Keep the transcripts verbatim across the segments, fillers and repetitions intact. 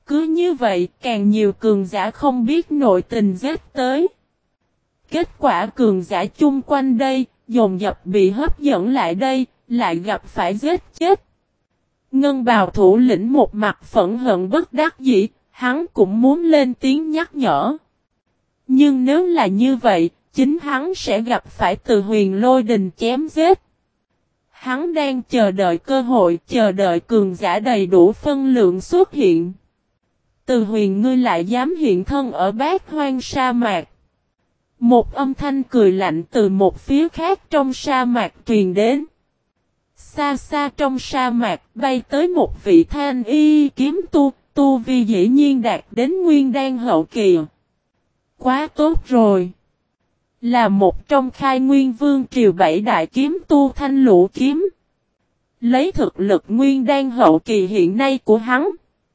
Cứ như vậy, càng nhiều cường giả không biết nội tình giết tới. Kết quả cường giả chung quanh đây, dồn dập bị hấp dẫn lại đây, lại gặp phải giết chết. Ngân bào thủ lĩnh một mặt phẫn hận bất đắc dĩ, hắn cũng muốn lên tiếng nhắc nhở. Nhưng nếu là như vậy, chính hắn sẽ gặp phải Từ Huyền lôi đình chém giết. Hắn đang chờ đợi cơ hội, chờ đợi cường giả đầy đủ phân lượng xuất hiện. Từ Huyền, ngươi lại dám hiện thân ở Bát Hoang sa mạc. Một âm thanh cười lạnh từ một phía khác trong sa mạc truyền đến. Xa xa trong sa mạc bay tới một vị thanh y kiếm tu, tu vi dĩ nhiên đạt đến nguyên đan hậu kỳ. Quá tốt rồi. Là một trong khai nguyên vương triều bảy đại kiếm tu Thanh Lũ kiếm. Lấy thực lực nguyên đan hậu kỳ hiện nay của hắn,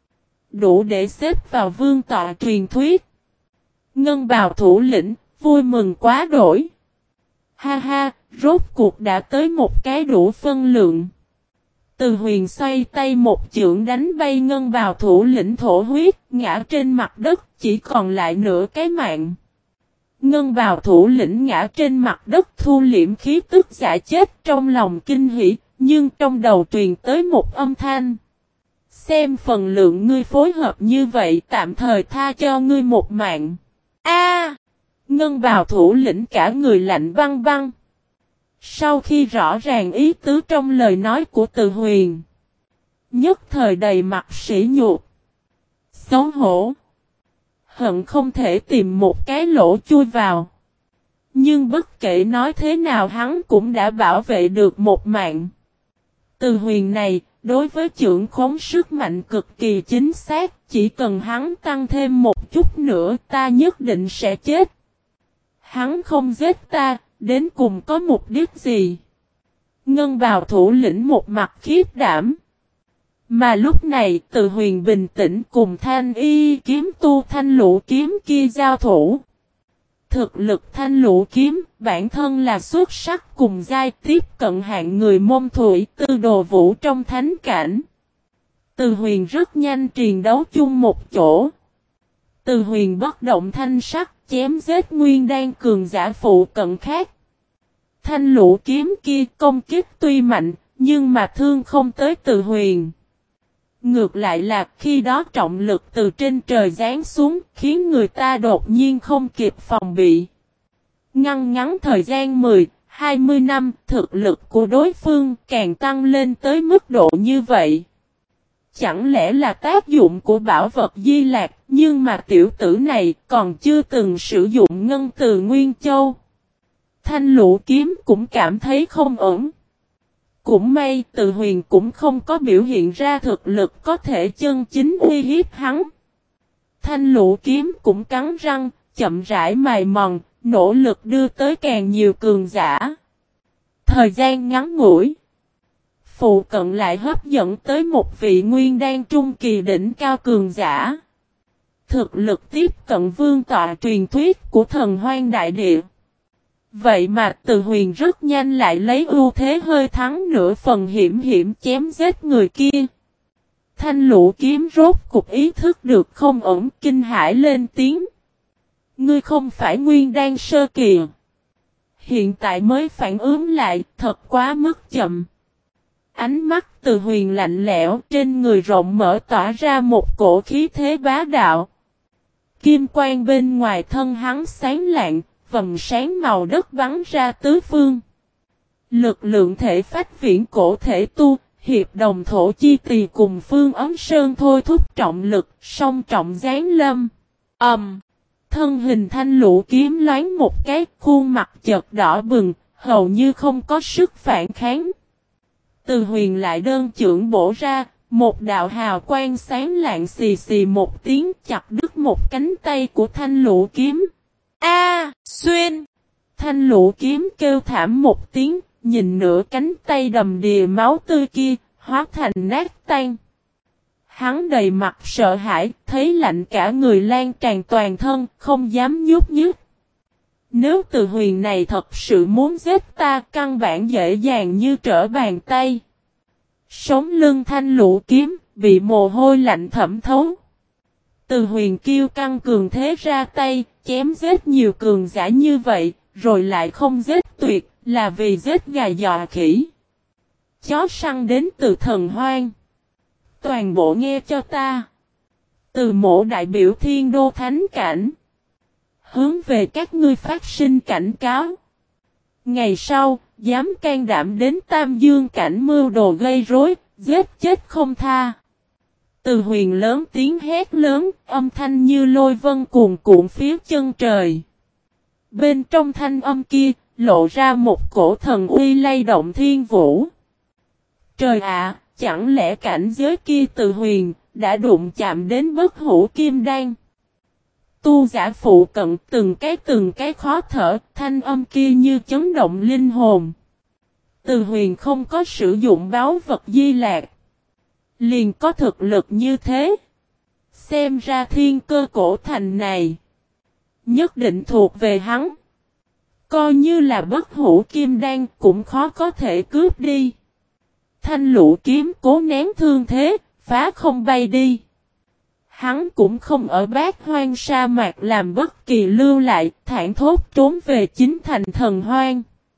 đủ để xếp vào vương tọa truyền thuyết. Ngân bào thủ lĩnh, vui mừng quá đổi. Ha ha, rốt cuộc đã tới một cái đủ phân lượng. Từ Huyền xoay tay một chưởng đánh bay ngân bào thủ lĩnh thổ huyết, ngã trên mặt đất, chỉ còn lại nửa cái mạng. Ngân bào thủ lĩnh ngã trên mặt đất thu liễm khí tức giả chết trong lòng kinh hỉ, nhưng trong đầu truyền tới một âm thanh. Xem phần lượng ngươi phối hợp như vậy, tạm thời tha cho ngươi một mạng. A! Ngân bào thủ lĩnh cả người lạnh băng băng. Sau khi rõ ràng ý tứ trong lời nói của Từ Huyền, nhất thời đầy mặt sỉ nhục, xấu hổ, hận không thể tìm một cái lỗ chui vào. Nhưng bất kể nói thế nào hắn cũng đã bảo vệ được một mạng. Từ Huyền này, đối với chưởng khống sức mạnh cực kỳ chính xác, chỉ cần hắn tăng thêm một chút nữa ta nhất định sẽ chết. Hắn không giết ta, đến cùng có mục đích gì? Ngân bào thủ lĩnh một mặt khiếp đảm. Mà lúc này Từ Huyền bình tĩnh cùng Thanh y kiếm tu Thanh Lũ kiếm kia giao thủ. Thực lực Thanh Lũ kiếm bản thân là xuất sắc cùng giai tiếp cận hạng người Mông Thủy Tư Đồ Vũ trong thánh cảnh. Từ Huyền rất nhanh triền đấu chung một chỗ. Từ Huyền bất động thanh sắc chém giết nguyên đan cường giả phụ cận khác. Thanh Lũ kiếm kia công kích tuy mạnh, nhưng mà thương không tới Từ Huyền. Ngược lại là khi đó trọng lực từ trên trời giáng xuống, khiến người ta đột nhiên không kịp phòng bị. Ngăn ngắn thời gian mười, hai mươi năm, thực lực của đối phương càng tăng lên tới mức độ như vậy. Chẳng lẽ là tác dụng của bảo vật Di Lạc, nhưng mà tiểu tử này còn chưa từng sử dụng ngân từ Nguyên Châu. Thanh Lũ kiếm cũng cảm thấy không ổn. Cũng may Từ Huyền cũng không có biểu hiện ra thực lực có thể chân chính uy hiếp hắn. Thanh Lũ kiếm cũng cắn răng, chậm rãi mài mòn, nỗ lực đưa tới càng nhiều cường giả. Thời gian ngắn ngủi, phụ cận lại hấp dẫn tới một vị nguyên đan trung kỳ đỉnh cao cường giả. Thực lực tiếp cận vương tọa truyền thuyết của thần hoang đại địa. Vậy mà Từ Huyền rất nhanh lại lấy ưu thế hơi thắng nửa phần hiểm hiểm chém giết người kia. Thanh Lũ kiếm rốt cục ý thức được không ổn, kinh hãi lên tiếng. Ngươi không phải nguyên đan sơ kỳ. Hiện tại mới phản ứng lại, thật quá mức chậm. Ánh mắt Từ Huyền lạnh lẽo, trên người rộng mở tỏa ra một cổ khí thế bá đạo. Kim quang bên ngoài thân hắn sáng lạng, vầng sáng màu đất bắn ra tứ phương. Lực lượng thể phách viễn cổ thể tu, hiệp đồng thổ chi tỳ cùng phương ấm sơn thôi thúc trọng lực, song trọng giáng lâm. Ầm! Um, thân hình Thanh Lũ kiếm loáng một cái, khuôn mặt chợt đỏ bừng, hầu như không có sức phản kháng. Từ Huyền lại đơn chưởng bổ ra, một đạo hào quang sáng lạng xì xì một tiếng chặt đứt một cánh tay của Thanh Lũ kiếm. A, xuyên! Thanh Lũ kiếm kêu thảm một tiếng, nhìn nửa cánh tay đầm đìa máu tươi kia, hóa thành nát tan. Hắn đầy mặt sợ hãi, thấy lạnh cả người lan tràn toàn thân, không dám nhúc nhích. Nếu Từ Huyền này thật sự muốn giết ta, căn bản dễ dàng như trở bàn tay. Sống lưng Thanh Lũ kiếm, bị mồ hôi lạnh thẩm thấu. Từ Huyền kiêu căng cường thế ra tay, chém giết nhiều cường giả như vậy, rồi lại không giết tuyệt, là vì giết gà dọa khỉ. Chó săn đến từ thần hoang. Toàn bộ nghe cho ta. Từ mộ đại biểu thiên đô thánh cảnh. Hướng về các ngươi phát sinh cảnh cáo. Ngày sau, dám can đảm đến Tam Dương cảnh mưu đồ gây rối, giết chết không tha. Từ Huyền lớn tiếng hét lớn, âm thanh như lôi vân cuồn cuộn phía chân trời. Bên trong thanh âm kia, lộ ra một cổ thần uy lay động thiên vũ. Trời ạ, chẳng lẽ cảnh giới kia Từ Huyền đã đụng chạm đến bất hủ kim đan? Tu giả phụ cận từng cái từng cái khó thở, thanh âm kia như chấn động linh hồn. Từ Huyền không có sử dụng báu vật di lạc, liền có thực lực như thế. Xem ra thiên cơ cổ thành này nhất định thuộc về hắn. Coi như là bất hủ kim đan cũng khó có thể cướp đi. Thanh lũ kiếm cố nén thương thế, phá không bay đi. Hắn cũng không ở bát hoang sa mạc làm bất kỳ lưu lại, thản thốt trốn về chính thành thần hoang.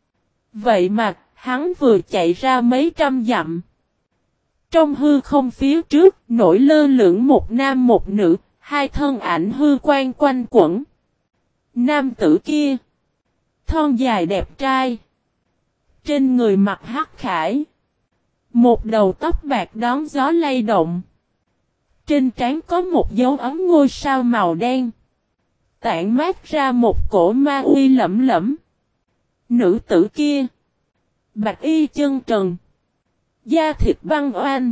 Vậy mà, hắn vừa chạy ra mấy trăm dặm. Trong hư không phía trước, nổi lơ lửng một nam một nữ, hai thân ảnh hư quan quanh quẩn. Nam tử kia, thon dài đẹp trai. Trên người mặc hắc khải. Một đầu tóc bạc đón gió lay động. Trên trán có một dấu ấm ngôi sao màu đen. Tản mát ra một cổ ma uy lẫm lẫm. Nữ tử kia, bạch y chân trần, da thịt băng oanh,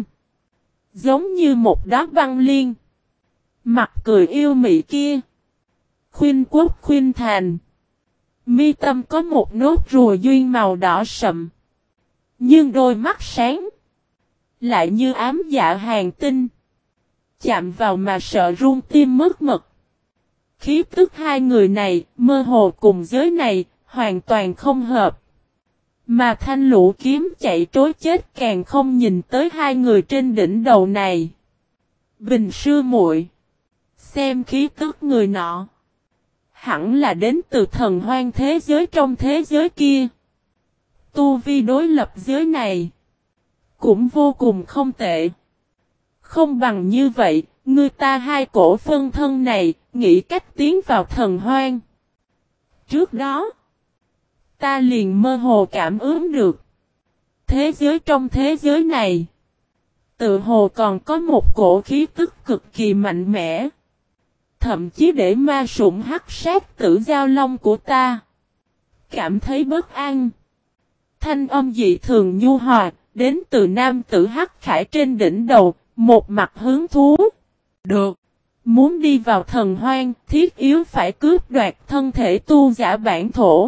giống như một đóa băng liên. Mặt cười yêu mị kia, khuynh quốc khuynh thành. Mi tâm có một nốt ruồi duyên màu đỏ sậm. Nhưng đôi mắt sáng, lại như ám dạ hàng tinh. Chạm vào mà sợ run tim mất mật. Khí tức hai người này, mơ hồ cùng giới này, hoàn toàn không hợp. Mà thanh lũ kiếm chạy trối chết càng không nhìn tới hai người trên đỉnh đầu này. Bình sư muội, xem khí tức người nọ, hẳn là đến từ thần hoang thế giới trong thế giới kia. Tu vi đối lập giới này cũng vô cùng không tệ. Không bằng như vậy, người ta hai cổ phân thân này nghĩ cách tiến vào thần hoang. Trước đó, ta liền mơ hồ cảm ứng được. Thế giới trong thế giới này, tự hồ còn có một cổ khí tức cực kỳ mạnh mẽ. Thậm chí để ma sủng hắc sát tử giao long của ta cảm thấy bất an. Thanh âm dị thường nhu hòa, đến từ nam tử hắc khải trên đỉnh đầu, một mặt hứng thú. Được, muốn đi vào thần hoang, thiết yếu phải cướp đoạt thân thể tu giả bản thổ.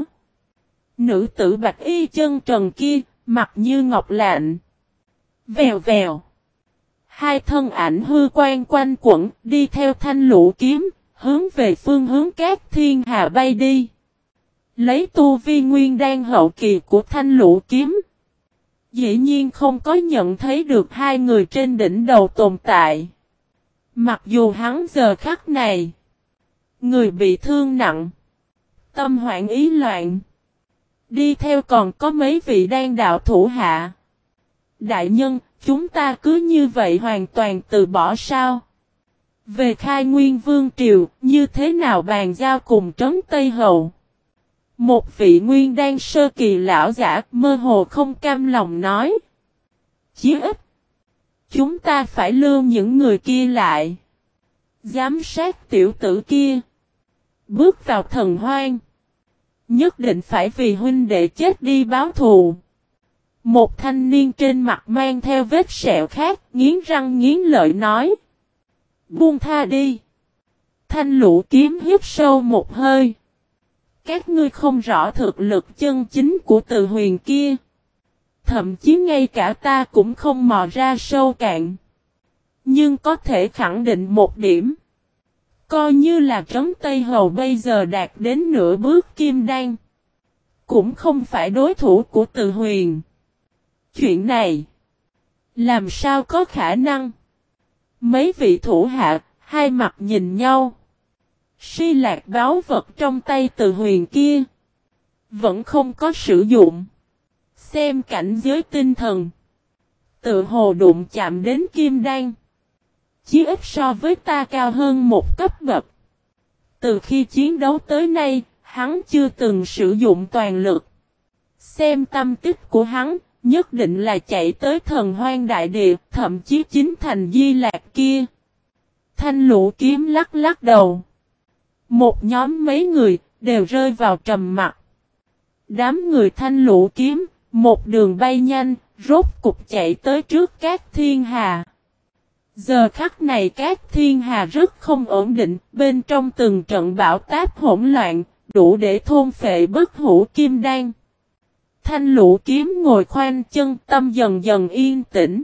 Nữ tử bạch y chân trần kia, mặt như ngọc lạnh. Vèo vèo. Hai thân ảnh hư quan quanh quẩn, đi theo thanh lũ kiếm, hướng về phương hướng các thiên hà bay đi. Lấy tu vi nguyên đan hậu kỳ của thanh lũ kiếm, dĩ nhiên không có nhận thấy được hai người trên đỉnh đầu tồn tại. Mặc dù hắn giờ khắc này, người bị thương nặng, tâm hoảng ý loạn. Đi theo còn có mấy vị đan đạo thủ hạ. Đại nhân, chúng ta cứ như vậy hoàn toàn từ bỏ sao? Về khai nguyên vương triều, như thế nào bàn giao cùng trấn Tây Hầu? Một vị nguyên đan sơ kỳ lão giả mơ hồ không cam lòng nói. Chí ít, chúng ta phải lưu những người kia lại. Giám sát tiểu tử kia. Bước vào thần hoang. Nhất định phải vì huynh đệ chết đi báo thù. Một thanh niên trên mặt mang theo vết sẹo khác, nghiến răng nghiến lợi nói. Buông tha đi. Thanh lũ kiếm hít sâu một hơi. Các ngươi không rõ thực lực chân chính của Từ Huyền kia. Thậm chí ngay cả ta cũng không mò ra sâu cạn. Nhưng có thể khẳng định một điểm. Coi như là trấn Tây Hầu bây giờ đạt đến nửa bước kim đan, cũng không phải đối thủ của Từ Huyền. Chuyện này, làm sao có khả năng? Mấy vị thủ hạ, Hai mặt nhìn nhau. Si lạc báu vật trong tay Từ Huyền kia vẫn không có sử dụng. Xem cảnh giới tinh thần. Tự hồ đụng chạm đến kim đan. Chí ít so với ta cao hơn một cấp bậc. Từ khi chiến đấu tới nay, hắn chưa từng sử dụng toàn lực. Xem tâm tích của hắn, nhất định là chạy tới thần hoang đại địa, thậm chí chính thành Di Lạc kia. Thanh Lũ Kiếm lắc lắc đầu. Một nhóm mấy người, đều rơi vào trầm mặc. Đám người Thanh Lũ Kiếm, một đường bay nhanh, rốt cục chạy tới trước Cát Thiên Hà. Giờ khắc này Cát Thiên Hà rất không ổn định, bên trong từng trận bão táp hỗn loạn, đủ để thôn phệ bất hủ kim đan. Thanh Lũ Kiếm ngồi khoanh chân, tâm dần dần yên tĩnh.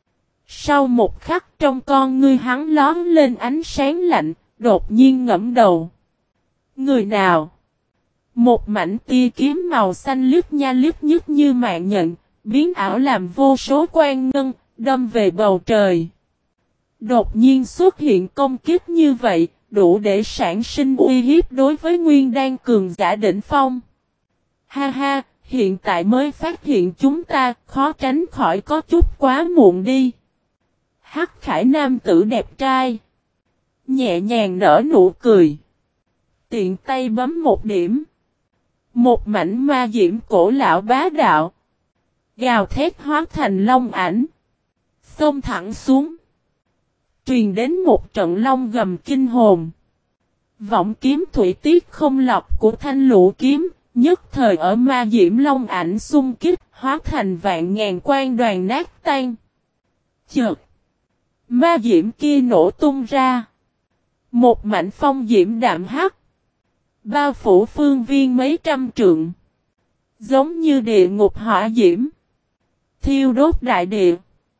Sau một khắc trong con ngươi hắn lóm lên ánh sáng lạnh, đột nhiên ngẫm đầu. Người nào? Một mảnh tia kiếm màu xanh liếc nha liếc nhức như mạng nhện, biến ảo làm vô số quan ngân, đâm về bầu trời. Đột nhiên xuất hiện công kích như vậy, đủ để sản sinh uy hiếp đối với nguyên đan cường giả đỉnh phong. Ha ha, hiện tại mới phát hiện chúng ta, khó tránh khỏi có chút quá muộn đi. Hắc Khải nam tử đẹp trai. Nhẹ nhàng nở nụ cười. Tiện tay bấm một điểm. Một mảnh ma diễm cổ lão bá đạo. Gào thét hóa thành long ảnh. Xông thẳng xuống. Truyền đến một trận long gầm kinh hồn. Vọng kiếm thủy tiết không lọc của Thanh Lũ Kiếm. Nhất thời ở ma diễm long ảnh xung kích. Hóa thành vạn ngàn quan đoàn nát tan. Chợt. Ma diễm kia nổ tung ra. Một mảnh phong diễm đạm hắc. Bao phủ phương viên mấy trăm trượng. Giống như địa ngục hỏa diễm. Thiêu đốt đại địa.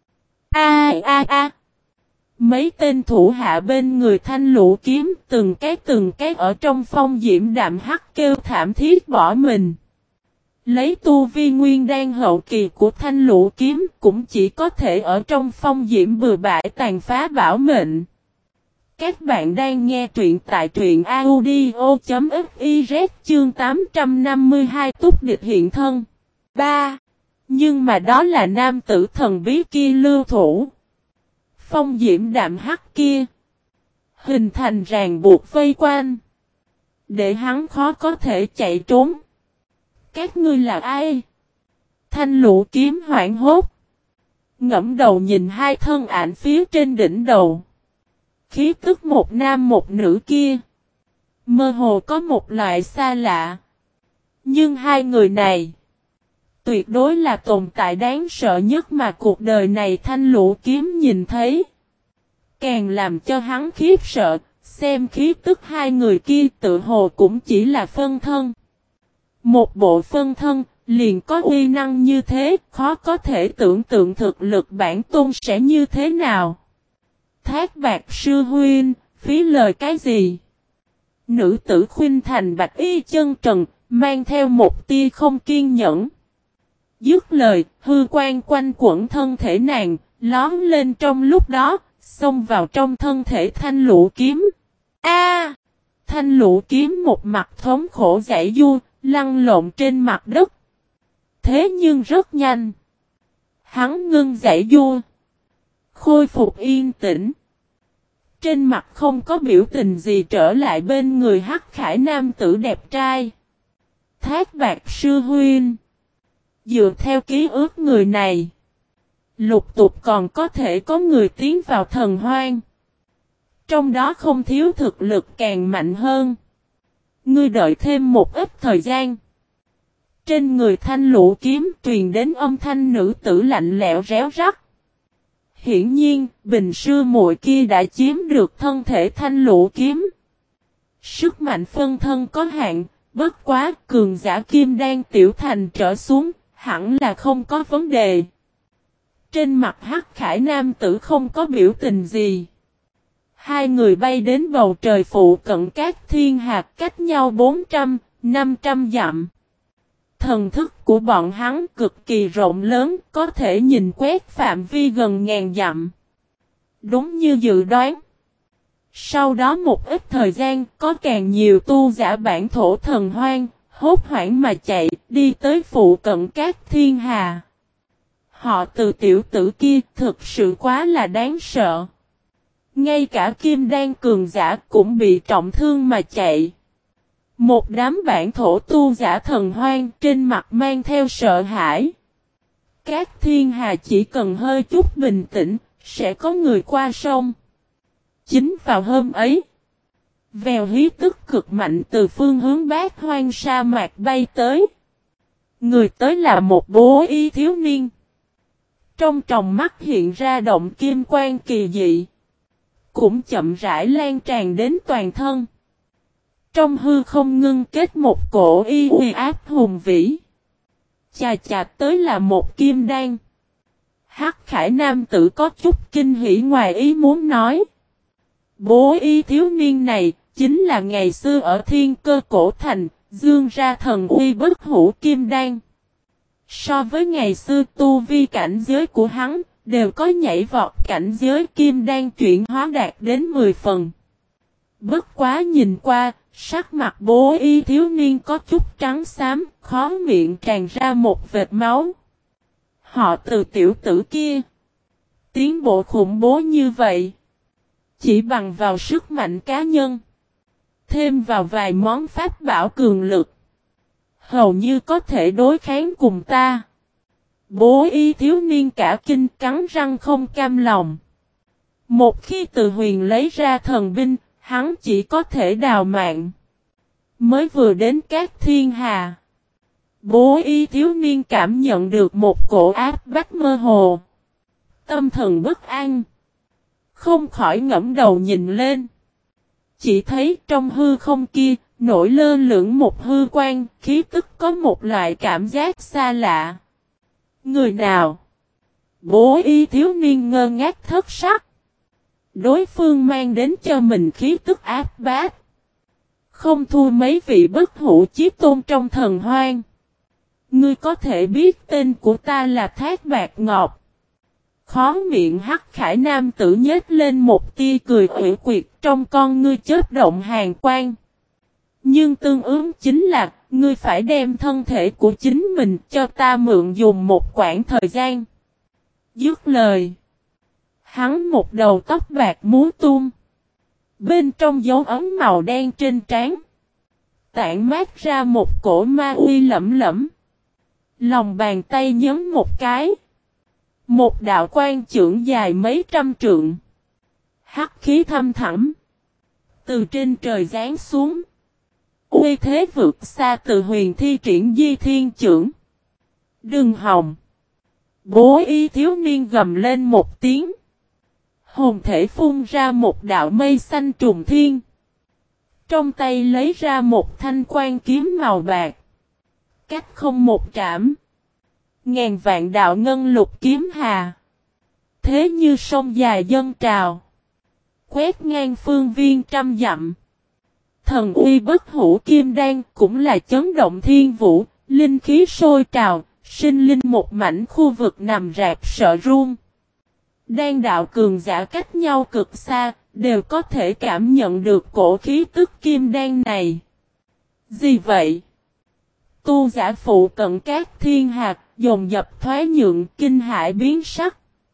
A a a. Mấy tên thủ hạ bên người Thanh Lũ Kiếm từng cái từng cái ở trong phong diễm đạm hắc kêu thảm thiết bỏ mình. Lấy tu vi nguyên đan hậu kỳ của Thanh Lũ Kiếm cũng chỉ có thể ở trong phong diễm bừa bãi tàn phá bảo mệnh. Các bạn đang nghe truyện tại truyện audio.fiz chương tám trăm năm mươi hai túc địch hiện thân. ba. Nhưng mà đó là nam tử thần bí kia lưu thủ. Phong diễm đạm hắc kia. Hình thành ràng buộc vây quanh. Để hắn khó có thể chạy trốn. Các ngươi là ai? Thanh Lũ Kiếm hoảng hốt. Ngẫm đầu nhìn hai thân ảnh phía trên đỉnh đầu. Khí tức một nam một nữ kia. Mơ hồ có một loại xa lạ. Nhưng hai người này. Tuyệt đối là tồn tại đáng sợ nhất mà cuộc đời này Thanh Lũ Kiếm nhìn thấy. Càng làm cho hắn khiếp sợ. Xem khí tức hai người kia tự hồ cũng chỉ là phân thân. Một bộ phân thân, liền có uy năng như thế, khó có thể tưởng tượng thực lực bản tôn sẽ như thế nào. Thác Bạt sư huynh, phí lời cái gì? Nữ tử khuynh thành bạch y chân trần, mang theo một tia không kiên nhẫn. Dứt lời, hư quan quanh quẩn thân thể nàng, lóm lên trong lúc đó, xông vào trong thân thể Thanh Lũ Kiếm. A! Thanh Lũ Kiếm một mặt thống khổ giãy giụa, lăn lộn trên mặt đất. Thế nhưng rất nhanh. Hắn ngưng giãy giụa. Khôi phục yên tĩnh. Trên mặt không có biểu tình gì trở lại bên người Hắc Khải nam tử đẹp trai. Thác Bạt sư huynh. Dựa theo ký ức người này. Lục tục còn có thể có người tiến vào thần hoang. Trong đó không thiếu thực lực càng mạnh hơn. Ngươi đợi thêm một ít thời gian. Trên người Thanh Lũ Kiếm truyền đến âm thanh nữ tử lạnh lẽo réo rắt. Hiển nhiên, bình sư muội kia đã chiếm được thân thể Thanh Lũ Kiếm. Sức mạnh phân thân có hạn, bất quá cường giả kim đan tiểu thành trở xuống, hẳn là không có vấn đề. Trên mặt Hắc Khải nam tử không có biểu tình gì. Hai người bay đến bầu trời phụ cận Cát Thiên Hà cách nhau bốn trăm, năm trăm dặm. Thần thức của bọn hắn cực kỳ rộng lớn, có thể nhìn quét phạm vi gần ngàn dặm. Đúng như dự đoán. Sau đó một ít thời gian, có càng nhiều tu giả bản thổ thần hoang, hốt hoảng mà chạy, đi tới phụ cận các thiên hà. Họ từ tiểu tử kia thực sự quá là đáng sợ. Ngay cả kim đan cường giả cũng bị trọng thương mà chạy. Một đám bản thổ tu giả thần hoang trên mặt mang theo sợ hãi. Các thiên hà chỉ cần hơi chút bình tĩnh, sẽ có người qua sông. Chính vào hôm ấy, vèo hí tức cực mạnh từ phương hướng bát hoang sa mạc bay tới. Người tới là một bố y thiếu niên. Trong tròng mắt hiện ra động kim quang kỳ dị. Cũng chậm rãi lan tràn đến toàn thân. Trong hư không ngưng kết một cổ y uy áp hùng vĩ. Chà chà tới là một kim đan. Hắc Khải nam tử có chút kinh hỉ ngoài ý muốn nói. Bố y thiếu niên này chính là ngày xưa ở Thiên Cơ Cổ Thành, dương ra thần uy bất hủ kim đan. So với ngày xưa tu vi cảnh giới của hắn, đều có nhảy vọt cảnh giới kim đan chuyển hóa đạt đến mười phần. Bất quá nhìn qua, sắc mặt bố y thiếu niên có chút trắng xám, khó miệng tràn ra một vệt máu. Họ từ tiểu tử kia. Tiến bộ khủng bố như vậy. Chỉ bằng vào sức mạnh cá nhân. Thêm vào vài món pháp bảo cường lực. Hầu như có thể đối kháng cùng ta. Bố y thiếu niên cả kinh cắn răng không cam lòng. Một khi Từ Huyền lấy ra thần binh, hắn chỉ có thể đào mạng. Mới vừa đến các thiên hà. Bố y thiếu niên cảm nhận được một cổ áp bách mơ hồ. Tâm thần bất an. Không khỏi ngẫm đầu nhìn lên. Chỉ thấy trong hư không kia, nổi lơ lửng một hư quan, khí tức có một loại cảm giác xa lạ. Người nào? Bố y thiếu niên ngơ ngác thất sắc. Đối phương mang đến cho mình khí tức áp bách. Không thua mấy vị bất hủ chí tôn trong thần hoang. Ngươi có thể biết tên của ta là Thác Bạt Ngọc. Khó miệng Hắc Khải nam tử nhếch lên một tia cười ủy quyệt trong con ngươi chớp động hàn quang. Nhưng tương ứng chính là, ngươi phải đem thân thể của chính mình cho ta mượn dùng một quãng thời gian. Dứt lời. Hắn một đầu tóc bạc múa tung. Bên trong dấu ấn màu đen trên trán. Tản mát ra một cổ ma uy lẫm lẫm. Lòng bàn tay nhấn một cái. Một đạo quan chưởng dài mấy trăm trượng. Hắc khí thâm thẳm. Từ trên trời giáng xuống. Uy thế vượt xa Từ Huyền thi triển di thiên chưởng. Đừng hòng. Bố y thiếu niên gầm lên một tiếng. Hồn thể phun ra một đạo mây xanh trùng thiên. Trong tay lấy ra một thanh quan kiếm màu bạc. Cách không một trảm. Ngàn vạn đạo ngân lục kiếm hà. Thế như sông dài dâng trào. Quét ngang phương viên trăm dặm. Thần uy bất hủ kim đan cũng là chấn động thiên vũ. Linh khí sôi trào. Sinh linh một mảnh khu vực nằm rạp sợ run. Đan đạo cường giả cách nhau cực xa. Đều có thể cảm nhận được cổ khí tức kim đan này. Gì vậy? Tu giả phụ cận các thiên hạt, dồn dập thoái nhượng kinh hãi biến sắc.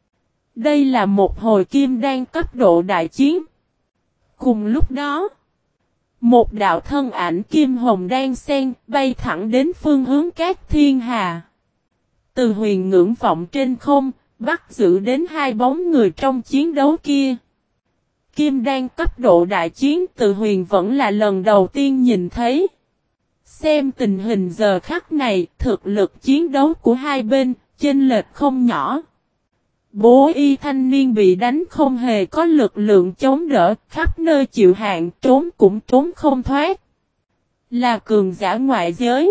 Đây là một hồi kim đan cấp độ đại chiến. Cùng lúc đó, một đạo thân ảnh kim hồng đan sen bay thẳng đến phương hướng các thiên hà. Từ Huyền ngưỡng vọng trên không, bắt giữ đến hai bóng người trong chiến đấu kia. Kim đan cấp độ đại chiến Từ Huyền vẫn là lần đầu tiên nhìn thấy. Xem tình hình giờ khắc này, thực lực chiến đấu của hai bên, chênh lệch không nhỏ. Bố y thanh niên bị đánh không hề có lực lượng chống đỡ, khắp nơi chịu hạn, trốn cũng trốn không thoát. Là cường giả ngoại giới.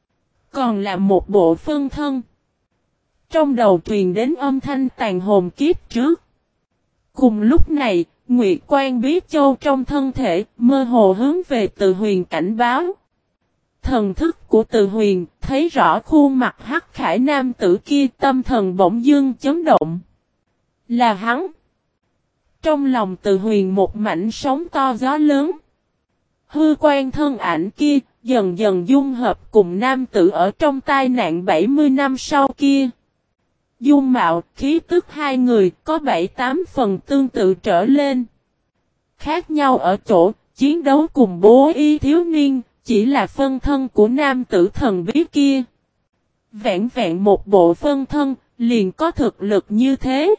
Còn là một bộ phân thân. Trong đầu truyền đến âm thanh tàn hồn kiếp trước. Cùng lúc này, Nguyệt Quan Bí Châu trong thân thể, mơ hồ hướng về Từ Huyền cảnh báo. Thần thức của Từ Huyền, thấy rõ khuôn mặt Hắc Khải nam tử kia, tâm thần bỗng dưng chấn động. Là hắn. Trong lòng Từ Huyền một mảnh sóng to gió lớn. Hư quan thân ảnh kia dần dần dung hợp cùng nam tử ở trong tai nạn bảy mươi năm sau kia. Dung mạo, khí tức hai người có bảy tám phần tương tự trở lên. Khác nhau ở chỗ, chiến đấu cùng bố y thiếu niên, chỉ là phân thân của nam tử thần bí kia. Vẹn vẹn một bộ phân thân, liền có thực lực như thế.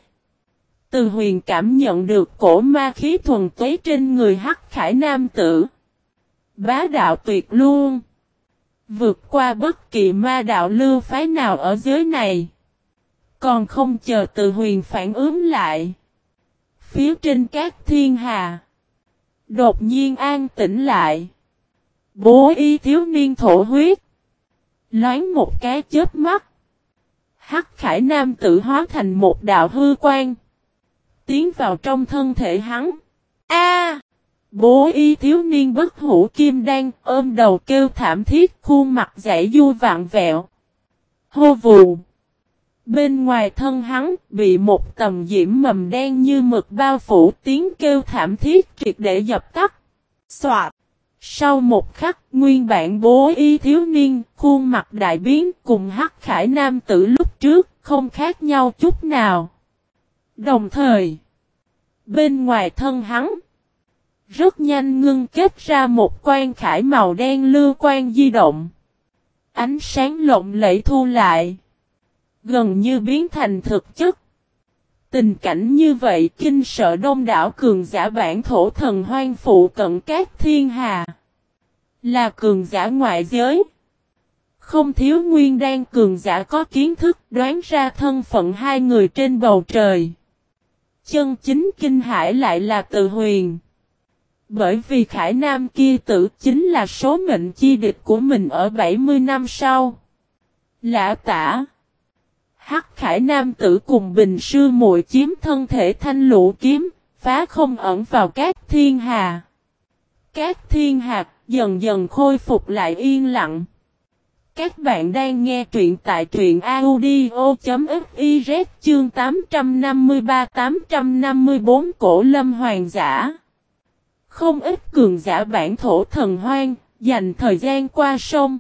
Từ Huyền cảm nhận được cổ ma khí thuần túy trên người Hắc Khải nam tử. Bá đạo tuyệt luôn. Vượt qua bất kỳ ma đạo lưu phái nào ở giới này. Còn không chờ Từ Huyền phản ứng lại. Phía trên các thiên hà. Đột nhiên an tĩnh lại. Bố y thiếu niên thổ huyết. Loáng một cái chớp mắt. Hắc Khải nam tử hóa thành một đạo hư quan. Tiến vào trong thân thể hắn. A! Bố y thiếu niên bất hủ kim đan ôm đầu kêu thảm thiết, khuôn mặt dãy du vạn vẹo. Hô vù. Bên ngoài thân hắn bị một tầm diễm mầm đen như mực bao phủ, tiếng kêu thảm thiết triệt để dập tắt. Soạt. Sau một khắc, nguyên bản bố y thiếu niên, khuôn mặt đại biến cùng Hắc Khải nam tử lúc trước, không khác nhau chút nào. Đồng thời, bên ngoài thân hắn, rất nhanh ngưng kết ra một quan khải màu đen lưu quan di động. Ánh sáng lộng lẫy thu lại, gần như biến thành thực chất. Tình cảnh như vậy kinh sợ đông đảo cường giả bản thổ thần hoang phụ cận các thiên hà. Là cường giả ngoại giới. Không thiếu nguyên đan cường giả có kiến thức đoán ra thân phận hai người trên bầu trời. Chân chính kinh hãi lại là Từ Huyền. Bởi vì Khải Nam kia tử chính là số mệnh chi địch của mình ở bảy mươi năm sau. Lã tả. Hắc Khải nam tử cùng Bình sư muội chiếm thân thể thanh lũ kiếm, phá không ẩn vào các thiên hà. Các thiên hà dần dần khôi phục lại yên lặng. Các bạn đang nghe truyện tại truyện audio.fiz chương tám trăm năm mươi ba tám trăm năm mươi tư Cổ Lâm Hoàng Giả. Không ít cường giả bản thổ thần hoang, dành thời gian qua sông.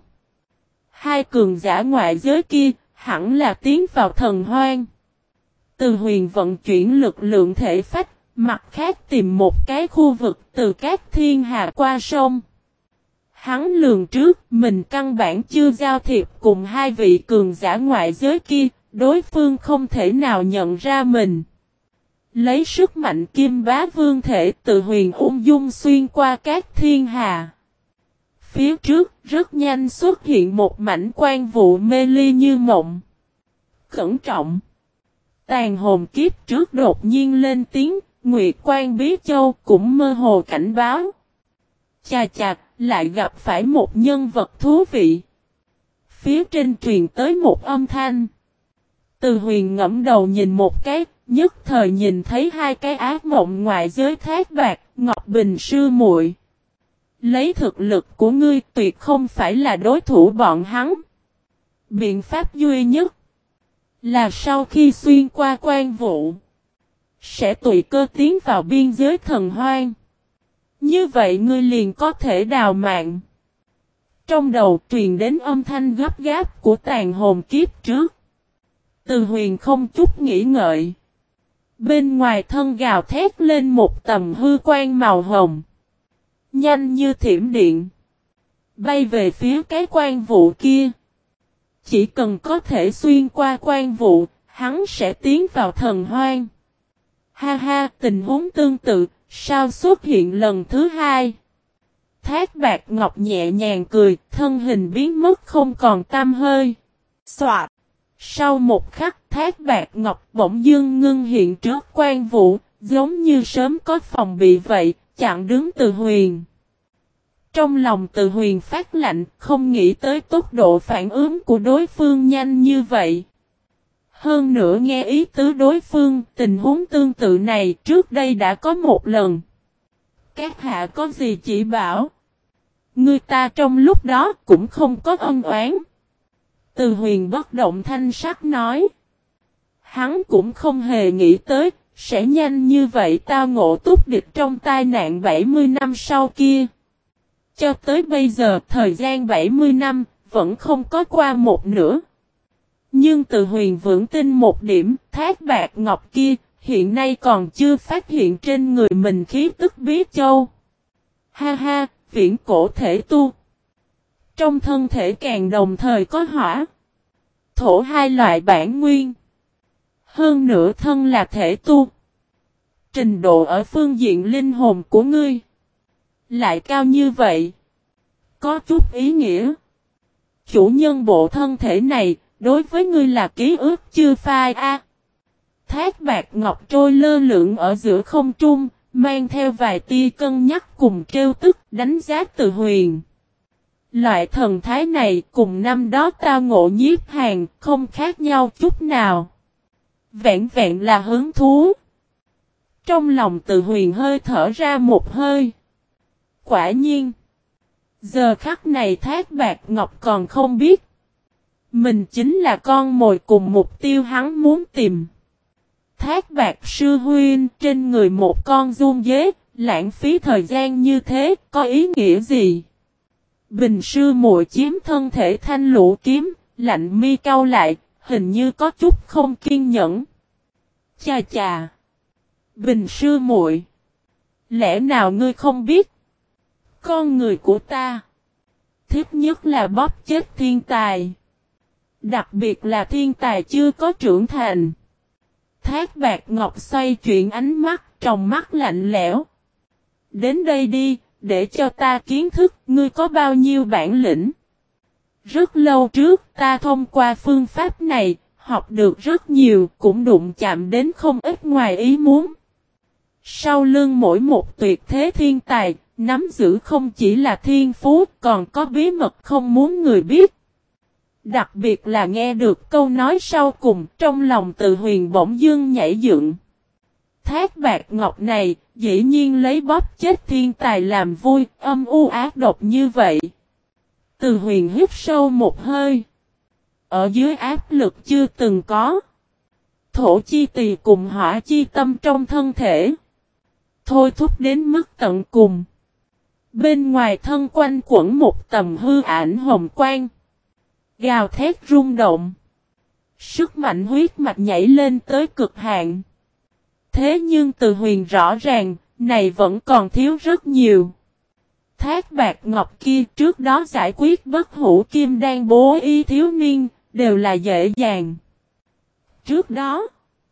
Hai cường giả ngoại giới kia, hẳn là tiến vào thần hoang. Từ Huyền vận chuyển lực lượng thể phách, mặt khác tìm một cái khu vực từ các thiên hà qua sông. Hắn lường trước, mình căn bản chưa giao thiệp cùng hai vị cường giả ngoại giới kia, đối phương không thể nào nhận ra mình. Lấy sức mạnh kim bá vương thể, Từ Huyền ung dung xuyên qua các thiên hà. Phía trước, rất nhanh xuất hiện một mảnh quan vụ mê ly như mộng. Cẩn trọng. Tàn hồn kiếp trước đột nhiên lên tiếng, Nguyệt Quan Bí Châu cũng mơ hồ cảnh báo. Chà chà, lại gặp phải một nhân vật thú vị. Phía trên truyền tới một âm thanh. Từ Huyền ngẫm đầu nhìn một cái, nhất thời nhìn thấy hai cái ác mộng ngoại giới Thác Bạc, Ngọc Bình sư muội. Lấy thực lực của ngươi tuyệt không phải là đối thủ bọn hắn. Biện pháp duy nhất là sau khi xuyên qua quan vụ, sẽ tùy cơ tiến vào biên giới thần hoang. Như vậy ngươi liền có thể đào mạng. Trong đầu truyền đến âm thanh gấp gáp của tàn hồn kiếp trước. Từ Huyền không chút nghĩ ngợi. Bên ngoài thân gào thét lên một tầm hư quan màu hồng. Nhanh như thiểm điện. Bay về phía cái quan vụ kia. Chỉ cần có thể xuyên qua quan vụ, hắn sẽ tiến vào thần hoang. Ha ha, tình huống tương tự, sao xuất hiện lần thứ hai? Thác Bạc Ngọc nhẹ nhàng cười, thân hình biến mất không còn tăm hơi. Soạt. Sau một khắc, Thác Bạc Ngọc bỗng dưng ngưng hiện trước quan vụ, giống như sớm có phòng bị vậy, chặn đứng Từ Huyền. Trong lòng Từ Huyền phát lạnh, không nghĩ tới tốc độ phản ứng của đối phương nhanh như vậy. Hơn nữa nghe ý tứ đối phương, tình huống tương tự này trước đây đã có một lần. Các hạ có gì chỉ bảo? Người ta trong lúc đó cũng không có ân oán. Từ Huyền bất động thanh sắc nói. Hắn cũng không hề nghĩ tới, Sẽ nhanh như vậy tao ngộ túc địch trong tai nạn bảy mươi năm sau kia. Cho tới bây giờ thời gian bảy mươi năm vẫn không có qua một nửa. Nhưng Từ Huyền vững tin một điểm, thác bạc ngọc kia hiện nay còn chưa phát hiện trên người mình khí tức bí châu. Ha ha, viễn cổ thể tu. Trong thân thể càng đồng thời có hỏa, thổ hai loại bản nguyên. Hơn nữa thân là thể tu. Trình độ ở phương diện linh hồn của ngươi lại cao như vậy. Có chút ý nghĩa. Chủ nhân bộ thân thể này đối với ngươi là ký ức chưa phai a. À. Thác bạc ngọc trôi lơ lửng ở giữa không trung, mang theo vài tia cân nhắc cùng trêu tức đánh giá Từ Huyền. Loại thần thái này cùng năm đó tao ngộ nhiếp hàng không khác nhau chút nào. Vẹn vẹn là hứng thú. Trong lòng Từ Huyền hơi thở ra một hơi. Quả nhiên. Giờ khắc này thác bạc ngọc còn không biết. Mình chính là con mồi cùng mục tiêu hắn muốn tìm. Thác bạc sư huynh trên người một con giun dế, lãng phí thời gian như thế, có ý nghĩa gì? Bình sư muội chiếm thân thể thanh lũ kiếm, lạnh mi cau lại, hình như có chút không kiên nhẫn. Chà chà! Bình sư muội, lẽ nào ngươi không biết? Con người của ta thích nhất là bóp chết thiên tài. Đặc biệt là thiên tài chưa có trưởng thành. Thác bạc ngọc xoay chuyển ánh mắt, trong mắt lạnh lẽo. Đến đây đi, để cho ta kiến thức ngươi có bao nhiêu bản lĩnh. Rất lâu trước ta thông qua phương pháp này, học được rất nhiều, cũng đụng chạm đến không ít ngoài ý muốn. Sau lưng mỗi một tuyệt thế thiên tài, nắm giữ không chỉ là thiên phú, còn có bí mật không muốn người biết. Đặc biệt là nghe được câu nói sau cùng, trong lòng Từ Huyền bỗng dưng nhảy dựng. Thác bạc ngọc này, dĩ nhiên lấy bóp chết thiên tài làm vui, âm u ác độc như vậy. Từ Huyền hít sâu một hơi. Ở dưới áp lực chưa từng có. Thổ chi tỳ cùng hỏa chi tâm trong thân thể. Thôi thúc đến mức tận cùng. Bên ngoài thân quanh quẩn một tầm hư ảnh hồng quang. Gào thét rung động. Sức mạnh huyết mạch nhảy lên tới cực hạn. Thế nhưng Từ Huyền rõ ràng, này vẫn còn thiếu rất nhiều. Thác bạc ngọc kia trước đó giải quyết bất hủ kim đan bố y thiếu niên, đều là dễ dàng. Trước đó,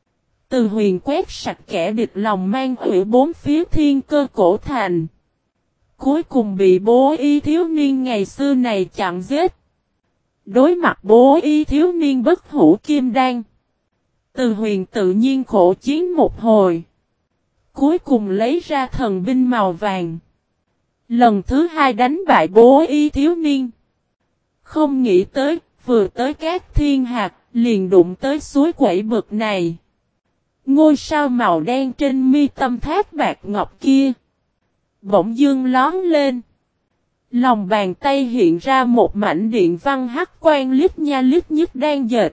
Từ Huyền quét sạch kẻ địch lòng mang hủy bốn phía thiên cơ cổ thành. Cuối cùng bị bố y thiếu niên ngày xưa này chặn giết. Đối mặt bố y thiếu niên bất hủ kim đan, Từ Huyền tự nhiên khổ chiến một hồi. Cuối cùng lấy ra thần binh màu vàng. Lần thứ hai đánh bại bố y thiếu niên. Không nghĩ tới, vừa tới các thiên hạt, liền đụng tới suối quẩy bực này. Ngôi sao màu đen trên mi tâm thác bạc ngọc kia bỗng dưng lón lên. Lòng bàn tay hiện ra một mảnh điện văn hắc quang lít nha lít nhít đang dệt.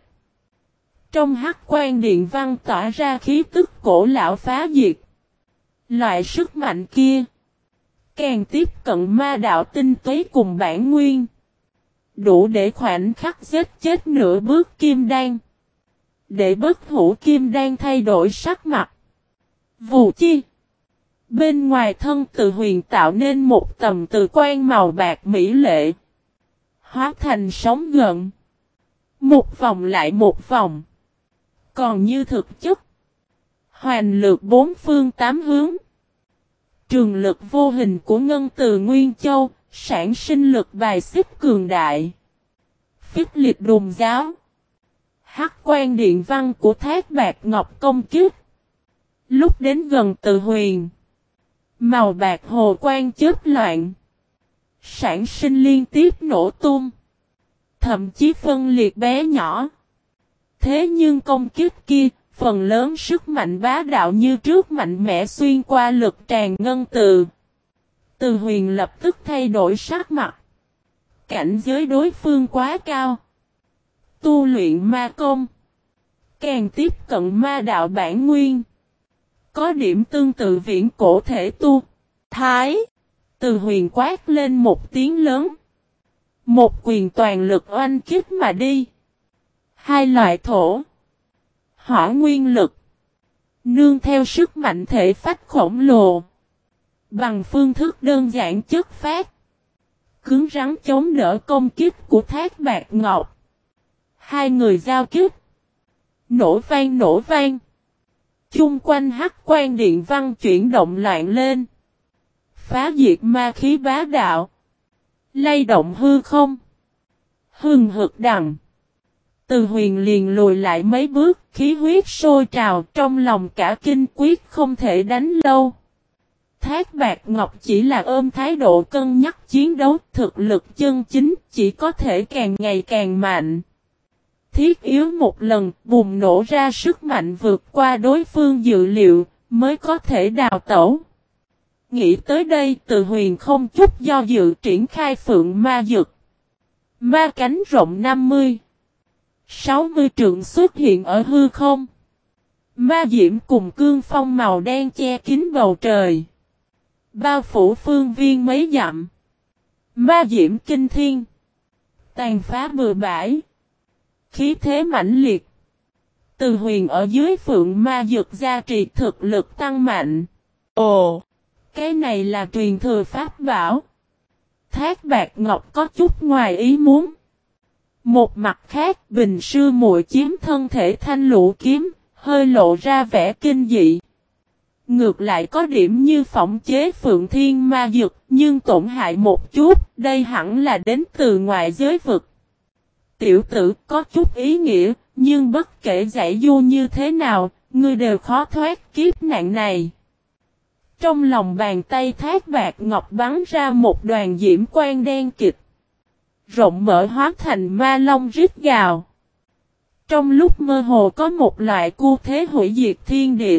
Trong hắc quang điện văn tỏa ra khí tức cổ lão phá diệt. Loại sức mạnh kia càng tiếp cận ma đạo tinh túy cùng bản nguyên. Đủ để khoảnh khắc giết chết nửa bước kim đan. Để bất hủ kim đan thay đổi sắc mặt. Vù chi. Bên ngoài thân Từ Huyền tạo nên một tầm từ quan màu bạc mỹ lệ. Hóa thành sóng gợn. Một vòng lại một vòng. Còn như thực chất. Hoành lược bốn phương tám hướng. Trường lực vô hình của ngân từ Nguyên Châu, sản sinh lực bài xích cường đại. Phích liệt đùng giáo. Hắc quan điện văn của thác bạc ngọc công kích. Lúc đến gần Từ Huyền, màu bạc hồ quang chớp loạn. Sản sinh liên tiếp nổ tung. Thậm chí phân liệt bé nhỏ. Thế nhưng công kích kia, phần lớn sức mạnh bá đạo như trước mạnh mẽ xuyên qua lực tràn ngân từ. Từ Huyền lập tức thay đổi sắc mặt. Cảnh giới đối phương quá cao. Tu luyện ma công. Càng tiếp cận ma đạo bản nguyên. Có điểm tương tự viễn cổ thể tu. Thái. Từ Huyền quát lên một tiếng lớn. Một quyền toàn lực oanh kích mà đi. Hai loại thổ. Hỏa nguyên lực. Nương theo sức mạnh thể phách khổng lồ. Bằng phương thức đơn giản chất phát. Cứng rắn chống đỡ công kích của Thác Bạt Ngọc. Hai người giao kích. Nổ vang nổ vang. Chung quanh hắc quan điện văn chuyển động loạn lên. Phá diệt ma khí bá đạo. Lay động hư không. Hừng hực đằng. Từ Huyền liền lùi lại mấy bước, khí huyết sôi trào, trong lòng cả kinh quyết không thể đánh lâu. Thác Bạt Ngọc chỉ là ôm thái độ cân nhắc chiến đấu, thực lực chân chính chỉ có thể càng ngày càng mạnh. Thiết yếu một lần, bùng nổ ra sức mạnh vượt qua đối phương dự liệu, mới có thể đào tẩu. Nghĩ tới đây, Từ Huyền không chút do dự triển khai Phượng Ma Dực. Ma cánh rộng năm mươi, sáu mươi trượng xuất hiện ở hư không. Ma diễm cùng cương phong màu đen che kín bầu trời. Bao phủ phương viên mấy dặm. Ma diễm kinh thiên. Tàn phá bừa bãi. Khí thế mãnh liệt. Từ Huyền ở dưới Phượng Ma Dực gia trì thực lực tăng mạnh. Ồ! Cái này là truyền thừa pháp bảo. Thác Bạt Ngọc có chút ngoài ý muốn. Một mặt khác, Bình Sư Muội chiếm thân thể thanh lũ kiếm, hơi lộ ra vẻ kinh dị. Ngược lại có điểm như phỏng chế Phượng Thiên Ma Dực, nhưng tổn hại một chút, đây hẳn là đến từ ngoại giới vực. Tiểu tử có chút ý nghĩa, nhưng bất kể giải du như thế nào, ngươi đều khó thoát kiếp nạn này. Trong lòng bàn tay Thác Bạt Ngọc bắn ra một đoàn diễm quang đen kịch. Rộng mở hóa thành ma long rít gào. Trong lúc mơ hồ có một loại cu thế hủy diệt thiên địa.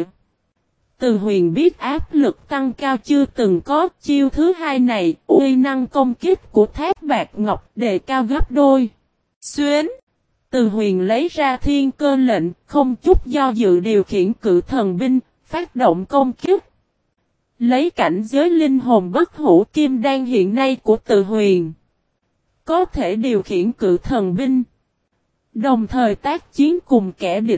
Từ Huyền biết áp lực tăng cao chưa từng có, chiêu thứ hai này, uy năng công kích của Thác Bạt Ngọc đề cao gấp đôi. Xuyến! Từ Huyền lấy ra thiên cơ lệnh, không chút do dự điều khiển cự thần binh, phát động công kích. Lấy cảnh giới linh hồn bất hủ kim đan hiện nay của Từ Huyền. Có thể điều khiển cự thần binh. Đồng thời tác chiến cùng kẻ địch.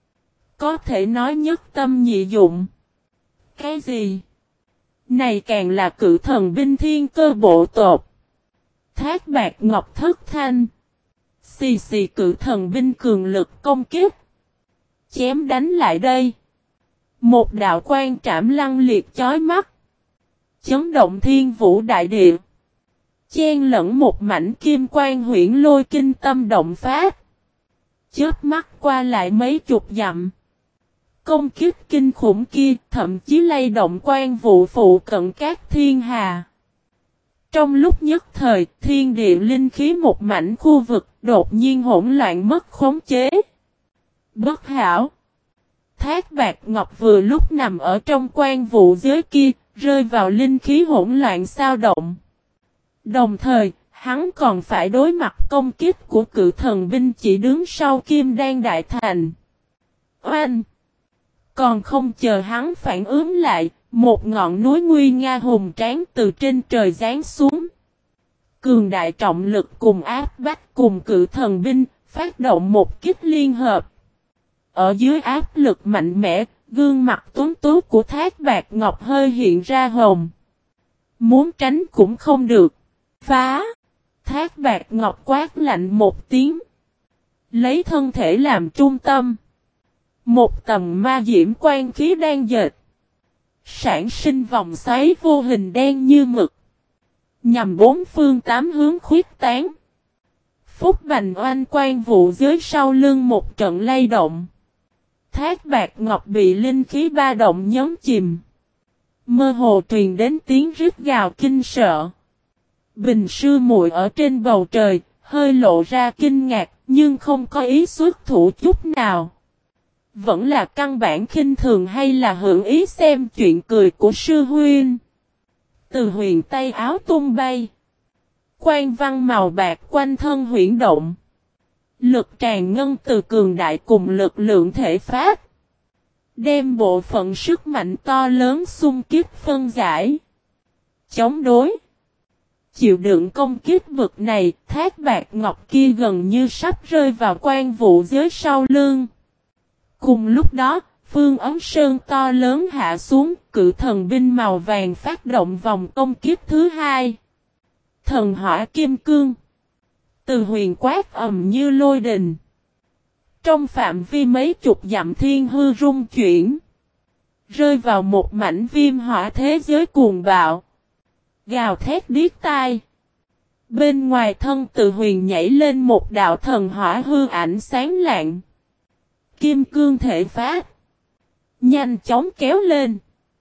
Có thể nói nhất tâm nhị dụng. Cái gì? Này càng là cự thần binh thiên cơ bộ tột. Thác Bạt Ngọc thất thanh. Xì xì cự thần binh cường lực công kích. Chém đánh lại đây. Một đạo quan trảm lăng liệt chói mắt. Chấn động thiên vũ đại địa. Chen lẫn một mảnh kim quang huyễn lôi kinh tâm động phát. Chớp mắt qua lại mấy chục dặm. Công kích kinh khủng kia thậm chí lay động quan vụ phụ cận các thiên hà. Trong lúc nhất thời, thiên địa linh khí một mảnh khu vực đột nhiên hỗn loạn mất khống chế. Bất hảo! Thác Bạt Ngọc vừa lúc nằm ở trong quan vụ giới kia, rơi vào linh khí hỗn loạn sao động. Đồng thời, hắn còn phải đối mặt công kích của cự thần binh chỉ đứng sau Kim Đan Đại Thành. Oanh! Còn không chờ hắn phản ứng lại, một ngọn núi nguy nga hùng tráng từ trên trời giáng xuống. Cường đại trọng lực cùng áp bách cùng cự thần binh, phát động một kích liên hợp. Ở dưới áp lực mạnh mẽ, gương mặt tuấn tú của Thác Bạt Ngọc hơi hiện ra hồng. Muốn tránh cũng không được. Phá! Thác Bạt Ngọc quát lạnh một tiếng. Lấy thân thể làm trung tâm. Một tầng ma diễm quan khí đang dệt. Sản sinh vòng xoáy vô hình đen như mực. Nhằm bốn phương tám hướng khuyết tán. Phúc Bành oanh quan vụ dưới sau lưng một trận lay động. Thác Bạt Ngọc bị linh khí ba động nhấn chìm. Mơ hồ truyền đến tiếng rít gào kinh sợ. Bình Sư Muội ở trên bầu trời, hơi lộ ra kinh ngạc, nhưng không có ý xuất thủ chút nào. Vẫn là căn bản khinh thường hay là hưởng ý xem chuyện cười của sư huynh. Từ Huyền tay áo tung bay. Quan văn màu bạc quanh thân huyễn động. Lực tràn ngân từ cường đại cùng lực lượng thể phát. Đem bộ phận sức mạnh to lớn xung kích phân giải. Chống đối. Chịu đựng công kích bực này, Thác Bạt Ngọc kia gần như sắp rơi vào quan vụ giới sau lưng. Cùng lúc đó, Phương Ấm Sơn to lớn hạ xuống, cự thần binh màu vàng phát động vòng công kích thứ hai. Thần hỏa kim cương. Từ huyền quát ầm như lôi đình. Trong phạm vi mấy chục dặm thiên hư rung chuyển. Rơi vào một mảnh viêm hỏa thế giới cuồng bạo. Gào thét điếc tai. Bên ngoài thân Từ huyền nhảy lên một đạo thần hỏa hư ảnh sáng lạng. Kim cương thể phát. Nhanh chóng kéo lên.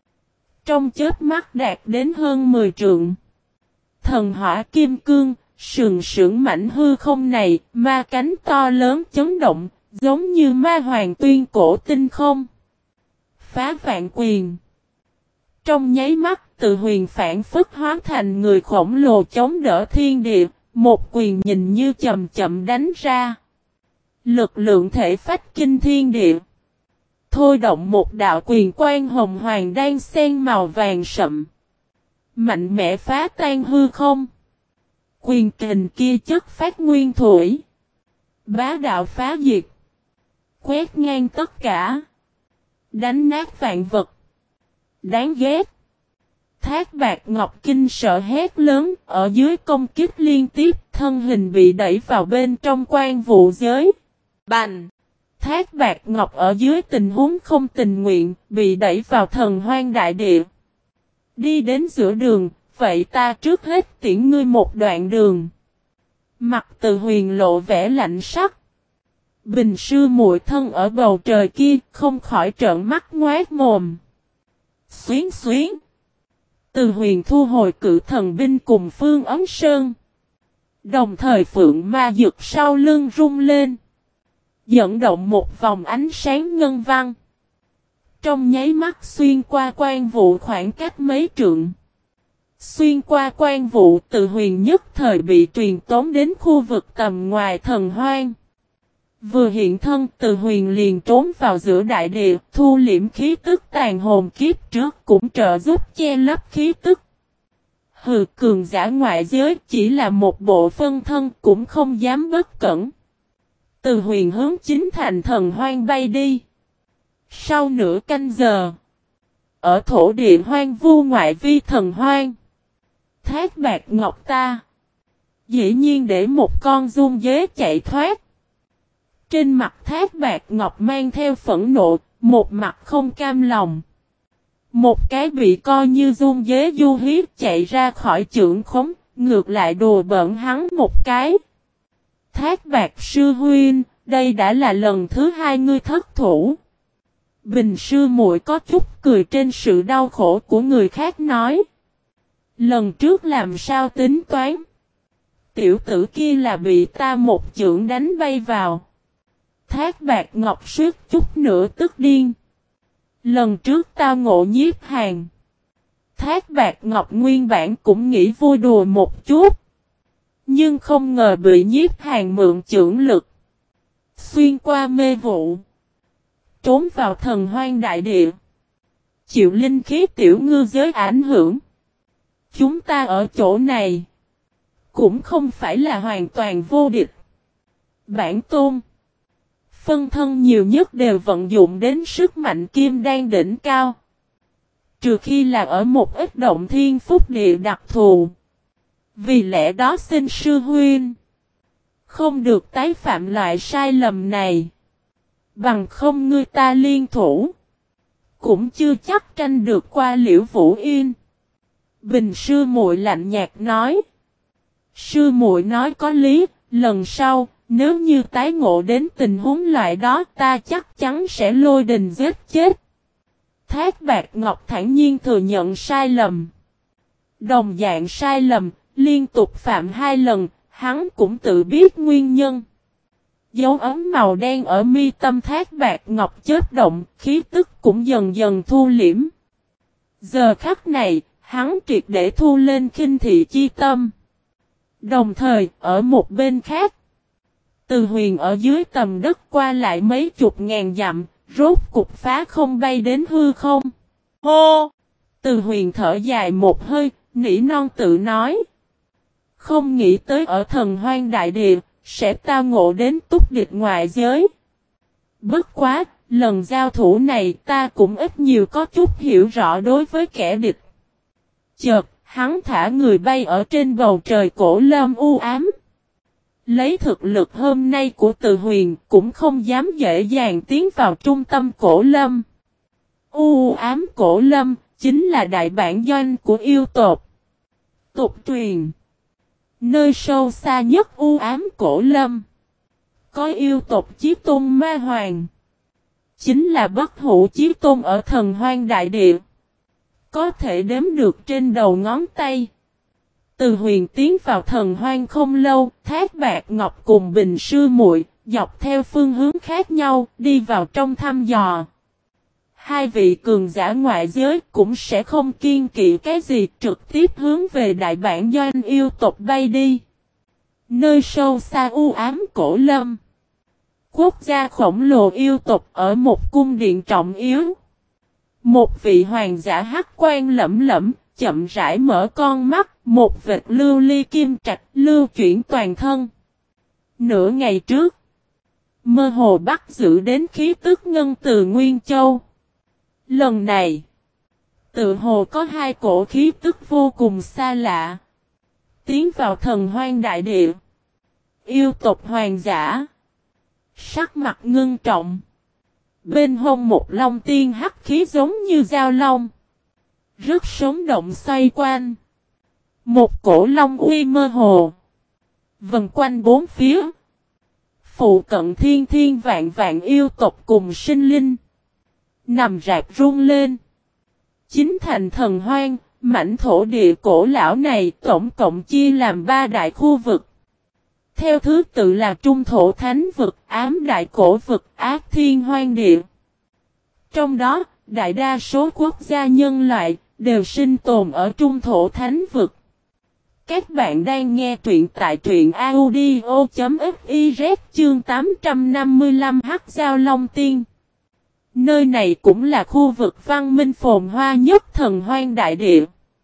Trong chớp mắt đạt đến hơn mười trượng. Thần hỏa kim cương, sừng sững mảnh hư không này, ma cánh to lớn chấn động, giống như ma hoàng tuyên cổ tinh không. Phá vạn quyền. Trong nháy mắt, Từ huyền phản phất hóa thành người khổng lồ chống đỡ thiên địa, một quyền nhìn như chậm chậm đánh ra. Lực lượng thể phách kinh thiên địa. Thôi động một đạo quyền quang hồng hoàng đang xen màu vàng sậm. Mạnh mẽ phá tan hư không. Quyền kình kia chất phát nguyên thủy. Bá đạo phá diệt. Quét ngang tất cả. Đánh nát vạn vật. Đáng ghét. Thác Bạt Ngọc kinh sợ hét lớn, ở dưới công kích liên tiếp, thân hình bị đẩy vào bên trong quan vụ giới. Bành! Thác Bạt Ngọc ở dưới tình huống không tình nguyện, bị đẩy vào thần hoang đại địa. Đi đến giữa đường, vậy ta trước hết tiễn ngươi một đoạn đường. Mặt Từ huyền lộ vẻ lạnh sắc. Bình sư muội thân ở bầu trời kia, không khỏi trợn mắt ngoác mồm. Xuyến xuyến. Từ huyền thu hồi cự thần binh cùng Phương Ấm Sơn. Đồng thời phượng ma dược sau lưng rung lên. Dẫn động một vòng ánh sáng ngân vang. Trong nháy mắt xuyên qua quan vụ khoảng cách mấy trượng. Xuyên qua quan vụ Từ huyền nhất thời bị truyền tống đến khu vực tầm ngoài thần hoang. Vừa hiện thân Từ huyền liền trốn vào giữa đại địa, thu liễm khí tức tàn hồn kiếp trước cũng trợ giúp che lấp khí tức. Hừ, cường giả ngoại giới chỉ là một bộ phân thân cũng không dám bất cẩn. Từ huyền hướng chính thành thần hoang bay đi. Sau nửa canh giờ, ở thổ địa hoang vu ngoại vi thần hoang, Thác Bạt Ngọc ta dĩ nhiên để một con giun dế chạy thoát. Trên mặt Thác Bạt Ngọc mang theo phẫn nộ, một mặt không cam lòng. Một cái bị coi như giun dế du hiếp chạy ra khỏi chưởng khống, ngược lại đùa bỡn hắn một cái. Thác Bạt sư huynh, đây đã là lần thứ hai ngươi thất thủ. Bình sư muội có chút cười trên sự đau khổ của người khác nói. Lần trước làm sao tính toán? Tiểu tử kia là bị ta một chưởng đánh bay vào. Thác Bạt Ngọc suýt chút nữa tức điên. Lần trước tao ngộ Nhiếp Hàn. Thác Bạt Ngọc nguyên bản cũng nghĩ vui đùa một chút. Nhưng không ngờ bị Nhiếp Hàn mượn chưởng lực. Xuyên qua mê vụ. Trốn vào thần hoang đại địa. Chịu linh khí tiểu ngư giới ảnh hưởng. Chúng ta ở chỗ này. Cũng không phải là hoàn toàn vô địch. Bản tôn. Phân thân nhiều nhất đều vận dụng đến sức mạnh kim đan đỉnh cao. Trừ khi là ở một ít động thiên phúc địa đặc thù. Vì lẽ đó xin sư huynh. Không được tái phạm loại sai lầm này. Bằng không ngươi ta liên thủ. Cũng chưa chắc tranh được qua Liễu Vũ Yên. Bình sư muội lạnh nhạt nói. Sư muội nói có lý, lần sau, nếu như tái ngộ đến tình huống loại đó ta chắc chắn sẽ lôi đình giết chết. Thác Bạt Ngọc thản nhiên thừa nhận sai lầm. Đồng dạng sai lầm, liên tục phạm hai lần, hắn cũng tự biết nguyên nhân. Dấu ấm màu đen ở mi tâm Thác Bạt Ngọc chớp động, khí tức cũng dần dần thu liễm. Giờ khắc này, hắn triệt để thu lên khinh thị chi tâm. Đồng thời, ở một bên khác, Từ huyền ở dưới tầm đất qua lại mấy chục ngàn dặm, rốt cục phá không bay đến hư không. Hô! Từ Huyền thở dài một hơi, nỉ non tự nói. Không nghĩ tới ở thần hoang đại địa, sẽ tao ngộ đến túc địch ngoại giới. Bất quá, lần giao thủ này ta cũng ít nhiều có chút hiểu rõ đối với kẻ địch. Chợt, hắn thả người bay ở trên bầu trời cổ lâm u ám. Lấy thực lực hôm nay của Từ Huyền cũng không dám dễ dàng tiến vào trung tâm cổ lâm. U ám cổ lâm chính là đại bản doanh của yêu tộc. Tục truyền. Nơi sâu xa nhất u ám cổ lâm. Có yêu tộc Chí Tôn Ma Hoàng. Chính là bất hủ Chí Tôn ở thần hoang đại địa. Có thể đếm được trên đầu ngón tay. Từ Huyền tiến vào thần hoang không lâu, Thác Bạt Ngọc cùng Bình Sư Muội dọc theo phương hướng khác nhau, đi vào trong thăm dò. Hai vị cường giả ngoại giới cũng sẽ không kiên kỵ cái gì, trực tiếp hướng về đại bản doanh yêu tộc bay đi. Nơi sâu xa u ám cổ lâm. Quốc gia khổng lồ yêu tộc ở một cung điện trọng yếu. Một vị hoàng giả hắc quan lẫm lẫm, chậm rãi mở con mắt, một vệt lưu ly kim trạch lưu chuyển toàn thân. Nửa ngày trước, mơ hồ bắt giữ đến khí tức ngân từ Nguyên Châu. Lần này, tự hồ có hai cổ khí tức vô cùng xa lạ. Tiến vào thần hoang đại địa. Yêu tộc hoàng giả. Sắc mặt ngưng trọng. Bên hông một long tiên hắc khí giống như dao long. Rất sống động xoay quanh. Một cổ long uy mơ hồ. Vần quanh bốn phía. Phụ cận thiên thiên vạn vạn yêu tộc cùng sinh linh. Nằm rạp run lên. Chính thành thần hoang, mảnh thổ địa cổ lão này tổng cộng chia làm ba đại khu vực. Theo thứ tự là Trung Thổ Thánh Vực, Ám Đại Cổ Vực, Ác Thiên Hoang Địa. Trong đó, đại đa số quốc gia nhân loại đều sinh tồn ở Trung Thổ Thánh Vực. Các bạn đang nghe truyện tại truyện audio.fiz chương tám trăm năm mươi lăm Hắc Giao Long Tiên. Nơi này cũng là khu vực văn minh phồn hoa nhất thần hoang đại địa.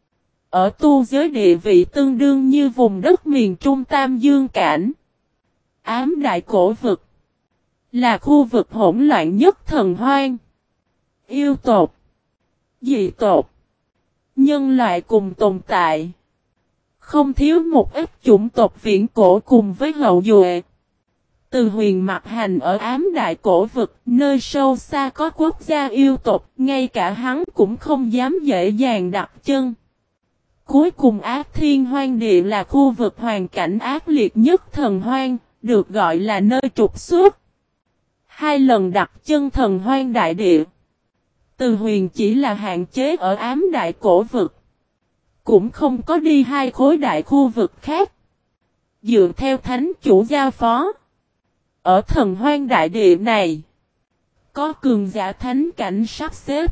Ở tu giới địa vị tương đương như vùng đất miền Trung Tam Dương Cảnh. Ám Đại Cổ Vực là khu vực hỗn loạn nhất thần hoang. Yêu tộc, dị tộc, nhân loại cùng tồn tại. Không thiếu một ít chủng tộc viễn cổ cùng với hậu duệ. Từ Huyền mặc hành ở Ám Đại Cổ Vực, nơi sâu xa có quốc gia yêu tộc, ngay cả hắn cũng không dám dễ dàng đặt chân. Cuối cùng Ác Thiên Hoang Địa là khu vực hoàn cảnh ác liệt nhất thần hoang, được gọi là nơi trục xuất. Hai lần đặt chân thần hoang đại địa. Từ Huyền chỉ là hạn chế ở Ám Đại Cổ Vực. Cũng không có đi hai khối đại khu vực khác. Dựa theo thánh chủ giao phó. Ở thần hoang đại địa này. Có cường giả thánh cảnh sắp xếp.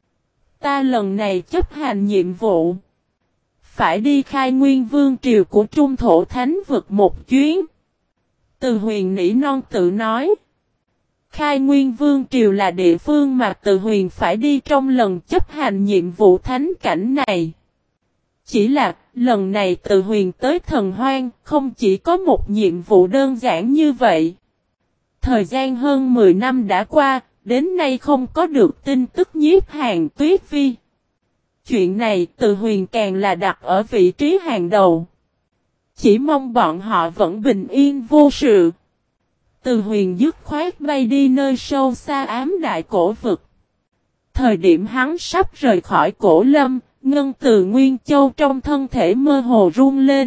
Ta lần này chấp hành nhiệm vụ. Phải đi khai nguyên vương triều của Trung Thổ Thánh Vực một chuyến. Từ Huyền nỉ non tự nói. Khai nguyên vương triều là địa phương mà Từ Huyền phải đi trong lần chấp hành nhiệm vụ thánh cảnh này. Chỉ là, lần này Từ Huyền tới thần hoang, không chỉ có một nhiệm vụ đơn giản như vậy. Thời gian hơn mười năm đã qua, đến nay không có được tin tức Nhiếp Hàn Tuyết Vi. Chuyện này Từ Huyền càng là đặt ở vị trí hàng đầu. Chỉ mong bọn họ vẫn bình yên vô sự. Từ Huyền dứt khoát bay đi nơi sâu xa Ám Đại Cổ Vực. Thời điểm hắn sắp rời khỏi cổ lâm, ngân từ Nguyên Châu trong thân thể mơ hồ run lên.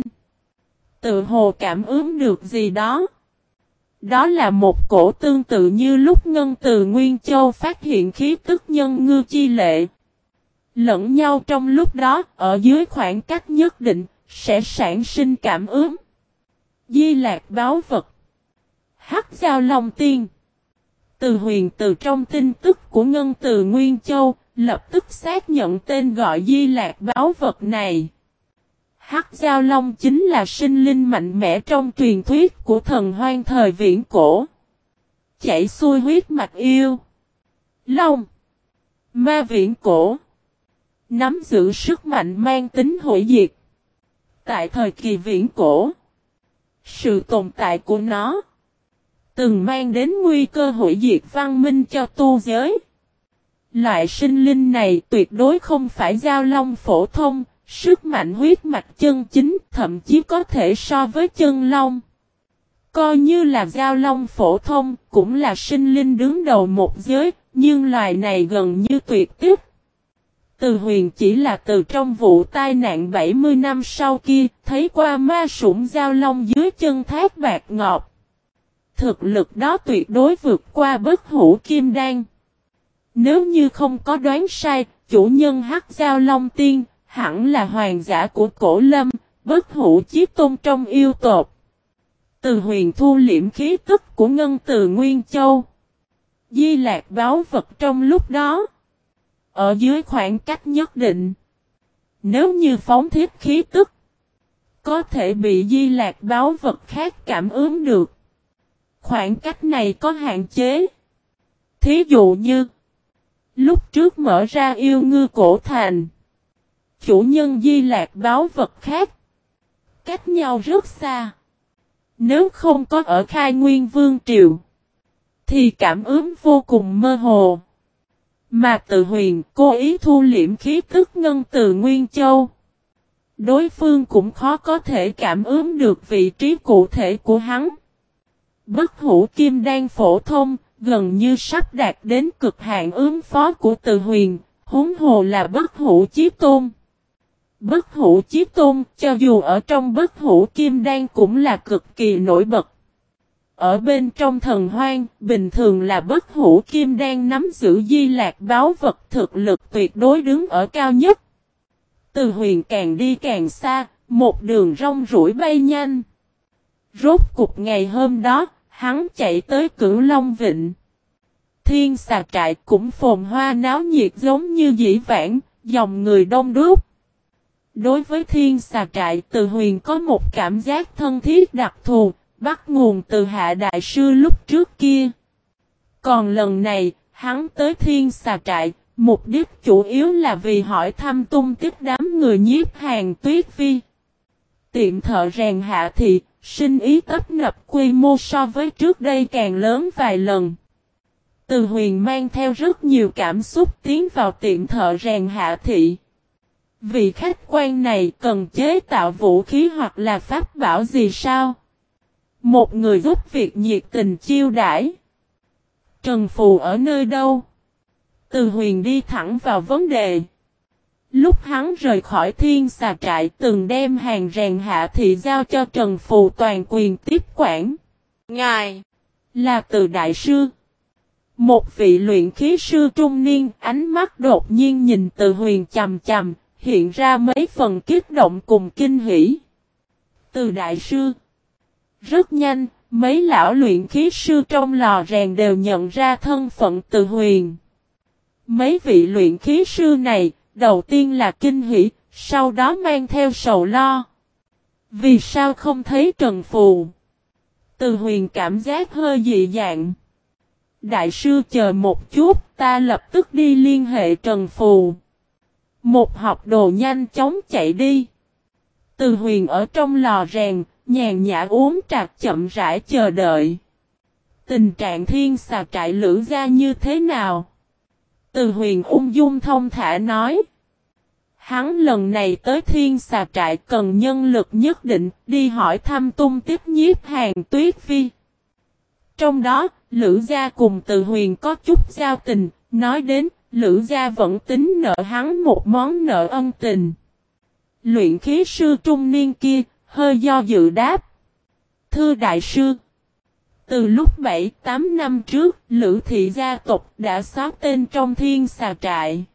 Tự hồ cảm ứng được gì đó. Đó là một cổ tương tự như lúc ngân từ Nguyên Châu phát hiện khí tức nhân ngư chi lệ. Lẫn nhau trong lúc đó, ở dưới khoảng cách nhất định, sẽ sản sinh cảm ứng. Di lạc báo vật. Hắc Giao Long Tiên. Từ Huyền từ trong tin tức của ngân từ Nguyên Châu, lập tức xác nhận tên gọi Di lạc báo vật này. Hắc Giao Long chính là sinh linh mạnh mẽ trong truyền thuyết của thần hoang thời viễn cổ. Chảy xuôi huyết mạch yêu. Long. Ma viễn cổ. Nắm giữ sức mạnh mang tính hủy diệt. Tại thời kỳ viễn cổ, sự tồn tại của nó từng mang đến nguy cơ hủy diệt văn minh cho tu giới. Loại sinh linh này tuyệt đối không phải giao long phổ thông, sức mạnh huyết mạch chân chính, thậm chí có thể so với chân long. Coi như là giao long phổ thông, cũng là sinh linh đứng đầu một giới, nhưng loài này gần như tuyệt tích. Từ Huyền chỉ là từ trong vụ tai nạn bảy mươi năm sau kia, thấy qua ma sủng giao long dưới chân thác bạc ngọt. Thực lực đó tuyệt đối vượt qua bất hủ kim đan. Nếu như không có đoán sai, chủ nhân hắc giao long tiên, hẳn là hoàng giả của cổ lâm, bất hủ chí tôn trong yêu tộc. Từ Huyền thu liễm khí tức của ngân từ Nguyên Châu. Di lạc báu vật trong lúc đó. Ở dưới khoảng cách nhất định. Nếu như phóng thiết khí tức, có thể bị di lạc báu vật khác cảm ứng được. Khoảng cách này có hạn chế. Thí dụ như, lúc trước mở ra yêu ngư cổ thành, chủ nhân di lạc báu vật khác, cách nhau rất xa. Nếu không có ở Khai Nguyên Vương Triều, thì cảm ứng vô cùng mơ hồ. Mà Từ Huyền cố ý thu liễm khí tức ngân từ Nguyên Châu. Đối phương cũng khó có thể cảm ứng được vị trí cụ thể của hắn. Bất hủ kim đan phổ thông, gần như sắp đạt đến cực hạn ứng phó của Từ Huyền, huống hồ là bất hủ chí tôn. Bất hủ chí tôn, cho dù ở trong bất hủ kim đan cũng là cực kỳ nổi bật. Ở bên trong thần hoang, bình thường là bất hủ kim đan nắm giữ di lạc báu vật thực lực tuyệt đối đứng ở cao nhất. Từ Huyền càng đi càng xa, một đường rong ruổi bay nhanh. Rốt cục ngày hôm đó, hắn chạy tới Cửu Long Vịnh. Thiên Xà Trại cũng phồn hoa náo nhiệt giống như dĩ vãng, dòng người đông đúc. Đối với Thiên Xà Trại, Từ Huyền có một cảm giác thân thiết đặc thù, bắt nguồn từ Hạ Đại Sư lúc trước kia. Còn lần này, hắn tới Thiên Xà Trại, mục đích chủ yếu là vì hỏi thăm tung tích đám người Nhiếp Hàn Tuyết Phi. Tiệm thợ rèn Hạ Thị, sinh ý tấp nập, quy mô so với trước đây càng lớn vài lần. Từ Huyền mang theo rất nhiều cảm xúc tiến vào tiệm thợ rèn Hạ Thị. Vị khách quan này cần chế tạo vũ khí hoặc là pháp bảo gì sao? Một người giúp việc nhiệt tình chiêu đãi. Trần Phù ở nơi đâu? Từ Huyền đi thẳng vào vấn đề. Lúc hắn rời khỏi Thiên Xà Trại từng đem hàng rèn Hạ Thị giao cho Trần Phù toàn quyền tiếp quản. Ngài là Từ Đại Sư. Một vị luyện khí sư trung niên, ánh mắt đột nhiên nhìn Từ Huyền chằm chằm, hiện ra mấy phần kích động cùng kinh hỉ. Từ Đại Sư. Rất nhanh, mấy lão luyện khí sư trong lò rèn đều nhận ra thân phận Từ Huyền. Mấy vị luyện khí sư này, đầu tiên là kinh hỉ, sau đó mang theo sầu lo. Vì sao không thấy Trần Phù? Từ Huyền cảm giác hơi dị dạng. Đại sư chờ một chút, ta lập tức đi liên hệ Trần Phù. Một học đồ nhanh chóng chạy đi. Từ Huyền ở trong lò rèn, nhàn nhã uống trà chậm rãi chờ đợi. Tình trạng Thiên Xà Trại Lữ gia như thế nào? Từ Huyền ung dung thông thả nói. Hắn lần này tới Thiên Xà Trại cần nhân lực nhất định, đi hỏi thăm tung tích Nhiếp Hàn Tuyết Phi. Trong đó, Lữ gia cùng Từ Huyền có chút giao tình, nói đến, Lữ gia vẫn tính nợ hắn một món nợ ân tình. Luyện khí sư trung niên kia, hơi do dự đáp. Thưa Đại Sư, từ lúc bảy tám năm trước, Lữ thị gia tộc đã xóa tên trong Thiên Xà Trại.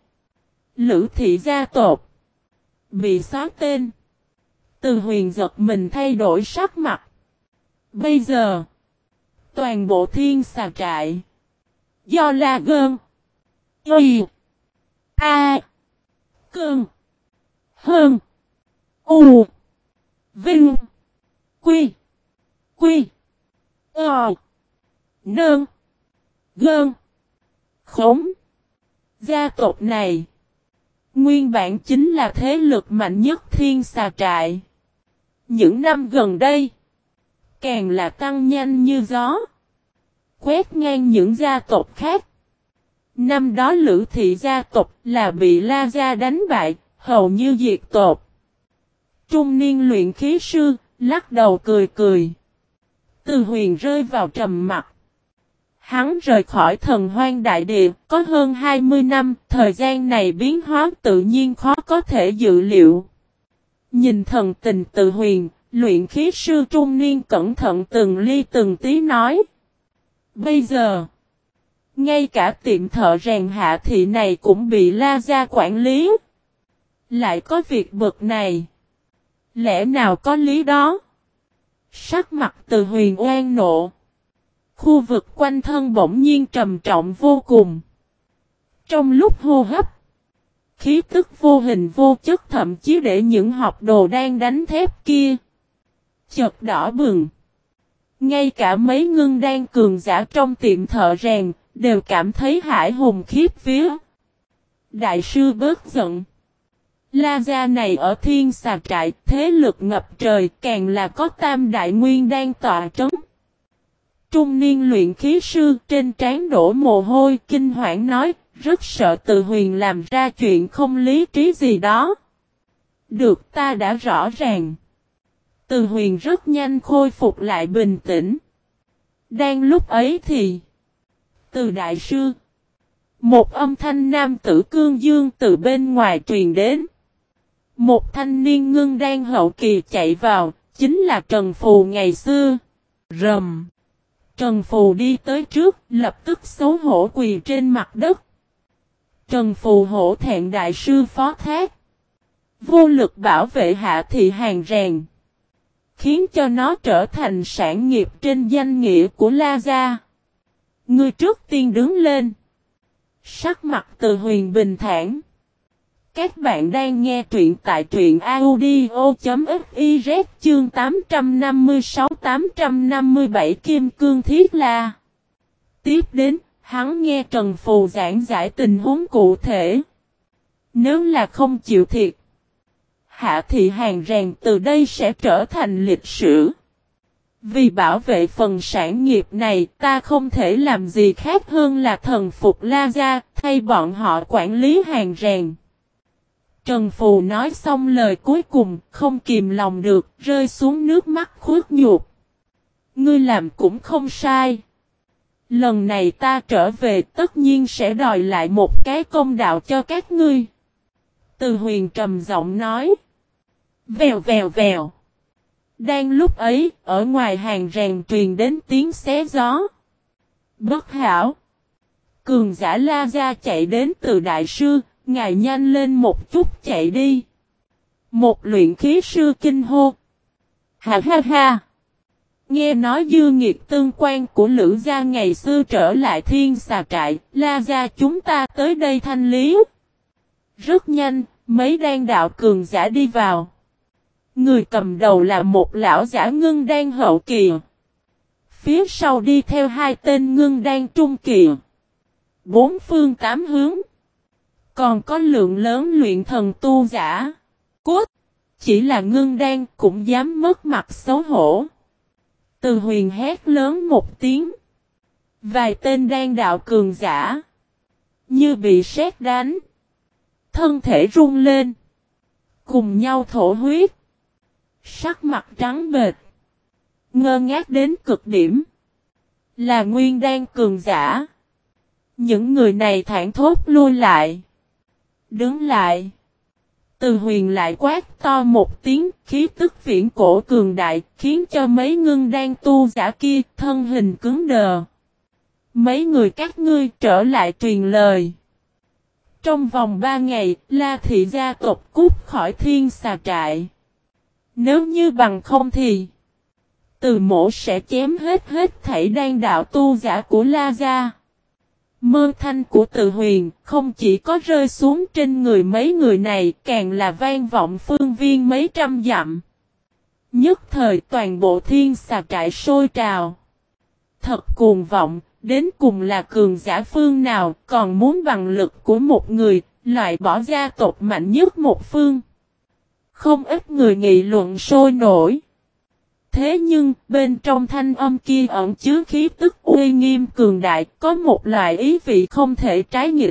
Lữ thị gia tộc bị xóa tên. Từ Huyền giật mình thay đổi sắc mặt. Bây giờ, toàn bộ Thiên Xà Trại do La Gơn, Y, A, Cơn, Hơn, U, Vinh, Quy, Quy, Ờ, Nơn, Gơn, Khống, Gia tộc này nguyên bản chính là thế lực mạnh nhất Thiên Xà Trại. Những năm gần đây, càng là tăng nhanh như gió, quét ngang những gia tộc khác. Năm đó Lữ Thị gia tộc là bị La Gia đánh bại, hầu như diệt tộc. Trung niên luyện khí sư, lắc đầu cười cười. Từ Huyền rơi vào trầm mặc. Hắn rời khỏi Thần Hoang Đại Địa, có hơn hai mươi năm, thời gian này biến hóa tự nhiên khó có thể dự liệu. Nhìn thần tình Từ Huyền, luyện khí sư trung niên cẩn thận từng ly từng tí nói. Bây giờ, ngay cả tiệm thợ rèn Hạ Thị này cũng bị La Gia quản lý. Lại có việc bực này. Lẽ nào có lý đó? Sắc mặt Từ Huyền oan nộ. Khu vực quanh thân bỗng nhiên trầm trọng vô cùng. Trong lúc hô hấp, khí tức vô hình vô chất thậm chí để những học đồ đang đánh thép kia chợt đỏ bừng. Ngay cả mấy ngưng đan cường giả trong tiệm thợ rèn đều cảm thấy hãi hùng khiếp vía. Đại sư bớt giận. La Gia này ở Thiên Xà Trại thế lực ngập trời, càng là có tam đại nguyên đan tọa trấn. Trung niên luyện khí sư trên trán đổ mồ hôi kinh hoảng nói, rất sợ Từ Huyền làm ra chuyện không lý trí gì đó. Được, ta đã rõ ràng. Từ Huyền rất nhanh khôi phục lại bình tĩnh. Đang lúc ấy thì Từ đại sư, một âm thanh nam tử cương dương từ bên ngoài truyền đến. Một thanh niên ngưng đan hậu kỳ chạy vào, chính là Trần Phù ngày xưa. Rầm. Trần Phù đi tới trước, lập tức xấu hổ quỳ trên mặt đất. Trần Phù hổ thẹn đại sư phó thác. Vô lực bảo vệ Hạ Thị hàng rèn. Khiến cho nó trở thành sản nghiệp trên danh nghĩa của La Gia. Ngươi trước tiên đứng lên. Sắc mặt Từ Huyền bình thản. Các bạn đang nghe truyện tại truyện audio.fiz chương tám trăm năm mươi sáu tám trăm năm mươi bảy Kim Cương Thiết La. Tiếp đến, hắn nghe Trần Phù giảng giải tình huống cụ thể. Nếu là không chịu thiệt, Hạ Thị hàng rèn từ đây sẽ trở thành lịch sử. Vì bảo vệ phần sản nghiệp này, ta không thể làm gì khác hơn là thần phục La Gia, thay bọn họ quản lý hàng rèn. Trần Phù nói xong lời cuối cùng, không kìm lòng được, rơi xuống nước mắt khuất nhục. Ngươi làm cũng không sai. Lần này ta trở về tất nhiên sẽ đòi lại một cái công đạo cho các ngươi. Từ Huyền trầm giọng nói. Vèo vèo vèo. Đang lúc ấy, ở ngoài hàng rèn truyền đến tiếng xé gió. Bất hảo. Cường giả La Gia chạy đến Từ đại sư. Ngài nhanh lên một chút chạy đi. Một luyện khí sư kinh hô. Ha ha ha. Nghe nói dư nghiệt tương quan của Lữ Gia ngày xưa trở lại Thiên Xà Trại. La Gia chúng ta tới đây thanh lý. Rất nhanh, mấy đan đạo cường giả đi vào. Người cầm đầu là một lão giả ngưng đan hậu kỳ. Phía sau đi theo hai tên ngưng đan trung kỳ. Bốn phương tám hướng. Còn có lượng lớn luyện thần tu giả. Cút! Chỉ là ngưng đan cũng dám mất mặt xấu hổ. Từ Huyền hét lớn một tiếng. Vài tên đan đạo cường giả. Như bị sét đánh. Thân thể rung lên. Cùng nhau thổ huyết. Sắc mặt trắng bệch. Ngơ ngác đến cực điểm. Là nguyên đan cường giả. Những người này thản thốt lui lại. Đứng lại. Từ Huyền lại quát to một tiếng, khí tức viễn cổ cường đại, khiến cho mấy ngưng đan tu giả kia thân hình cứng đờ. Mấy người các ngươi trở lại truyền lời. Trong vòng ba ngày, La Thị gia tộc cút khỏi Thiên Xà Trại. Nếu như bằng không thì Từ Mỗ sẽ chém hết hết thảy đan đạo tu giả của La Gia. Mơ thanh của Từ Huyền không chỉ có rơi xuống trên người mấy người này, càng là vang vọng phương viên mấy trăm dặm. Nhất thời toàn bộ Thiên Xà Trại sôi trào. Thật cuồng vọng, đến cùng là cường giả phương nào, còn muốn bằng lực của một người, loại bỏ gia tộc mạnh nhất một phương. Không ít người nghị luận sôi nổi. Thế nhưng, bên trong thanh âm kia ẩn chứa khí tức uy nghiêm cường đại, có một loại ý vị không thể trái nghịch.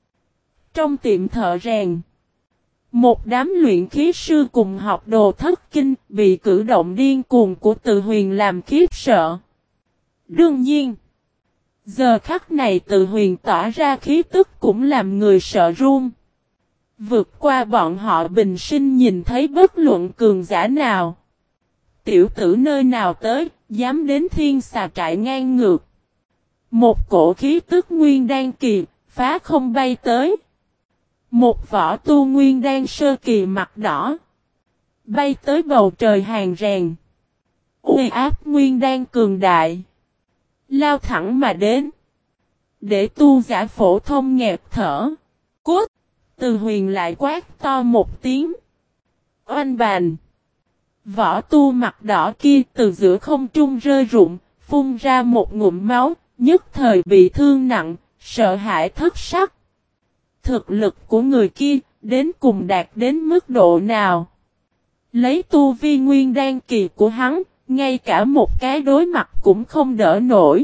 Trong tiệm thợ rèn, một đám luyện khí sư cùng học đồ thất kinh, bị cử động điên cuồng của Từ Huyền làm khiếp sợ. Đương nhiên, giờ khắc này Từ Huyền tỏa ra khí tức cũng làm người sợ run. Vượt qua bọn họ bình sinh nhìn thấy bất luận cường giả nào. Tiểu tử nơi nào tới, dám đến thiên xà trại ngang ngược. Một cổ khí tức nguyên đan kỳ, phá không bay tới. Một võ tu nguyên đan sơ kỳ mặt đỏ. Bay tới bầu trời hàng rèn. Uy áp nguyên đan cường đại. Lao thẳng mà đến. Để tu giả phổ thông nghẹt thở. Cút. Từ Huyền lại quát to một tiếng. Oanh bàn. Võ tu mặt đỏ kia từ giữa không trung rơi rụng, phun ra một ngụm máu, nhất thời bị thương nặng, sợ hãi thất sắc. Thực lực của người kia, đến cùng đạt đến mức độ nào? Lấy tu vi nguyên đan kỳ của hắn, ngay cả một cái đối mặt cũng không đỡ nổi.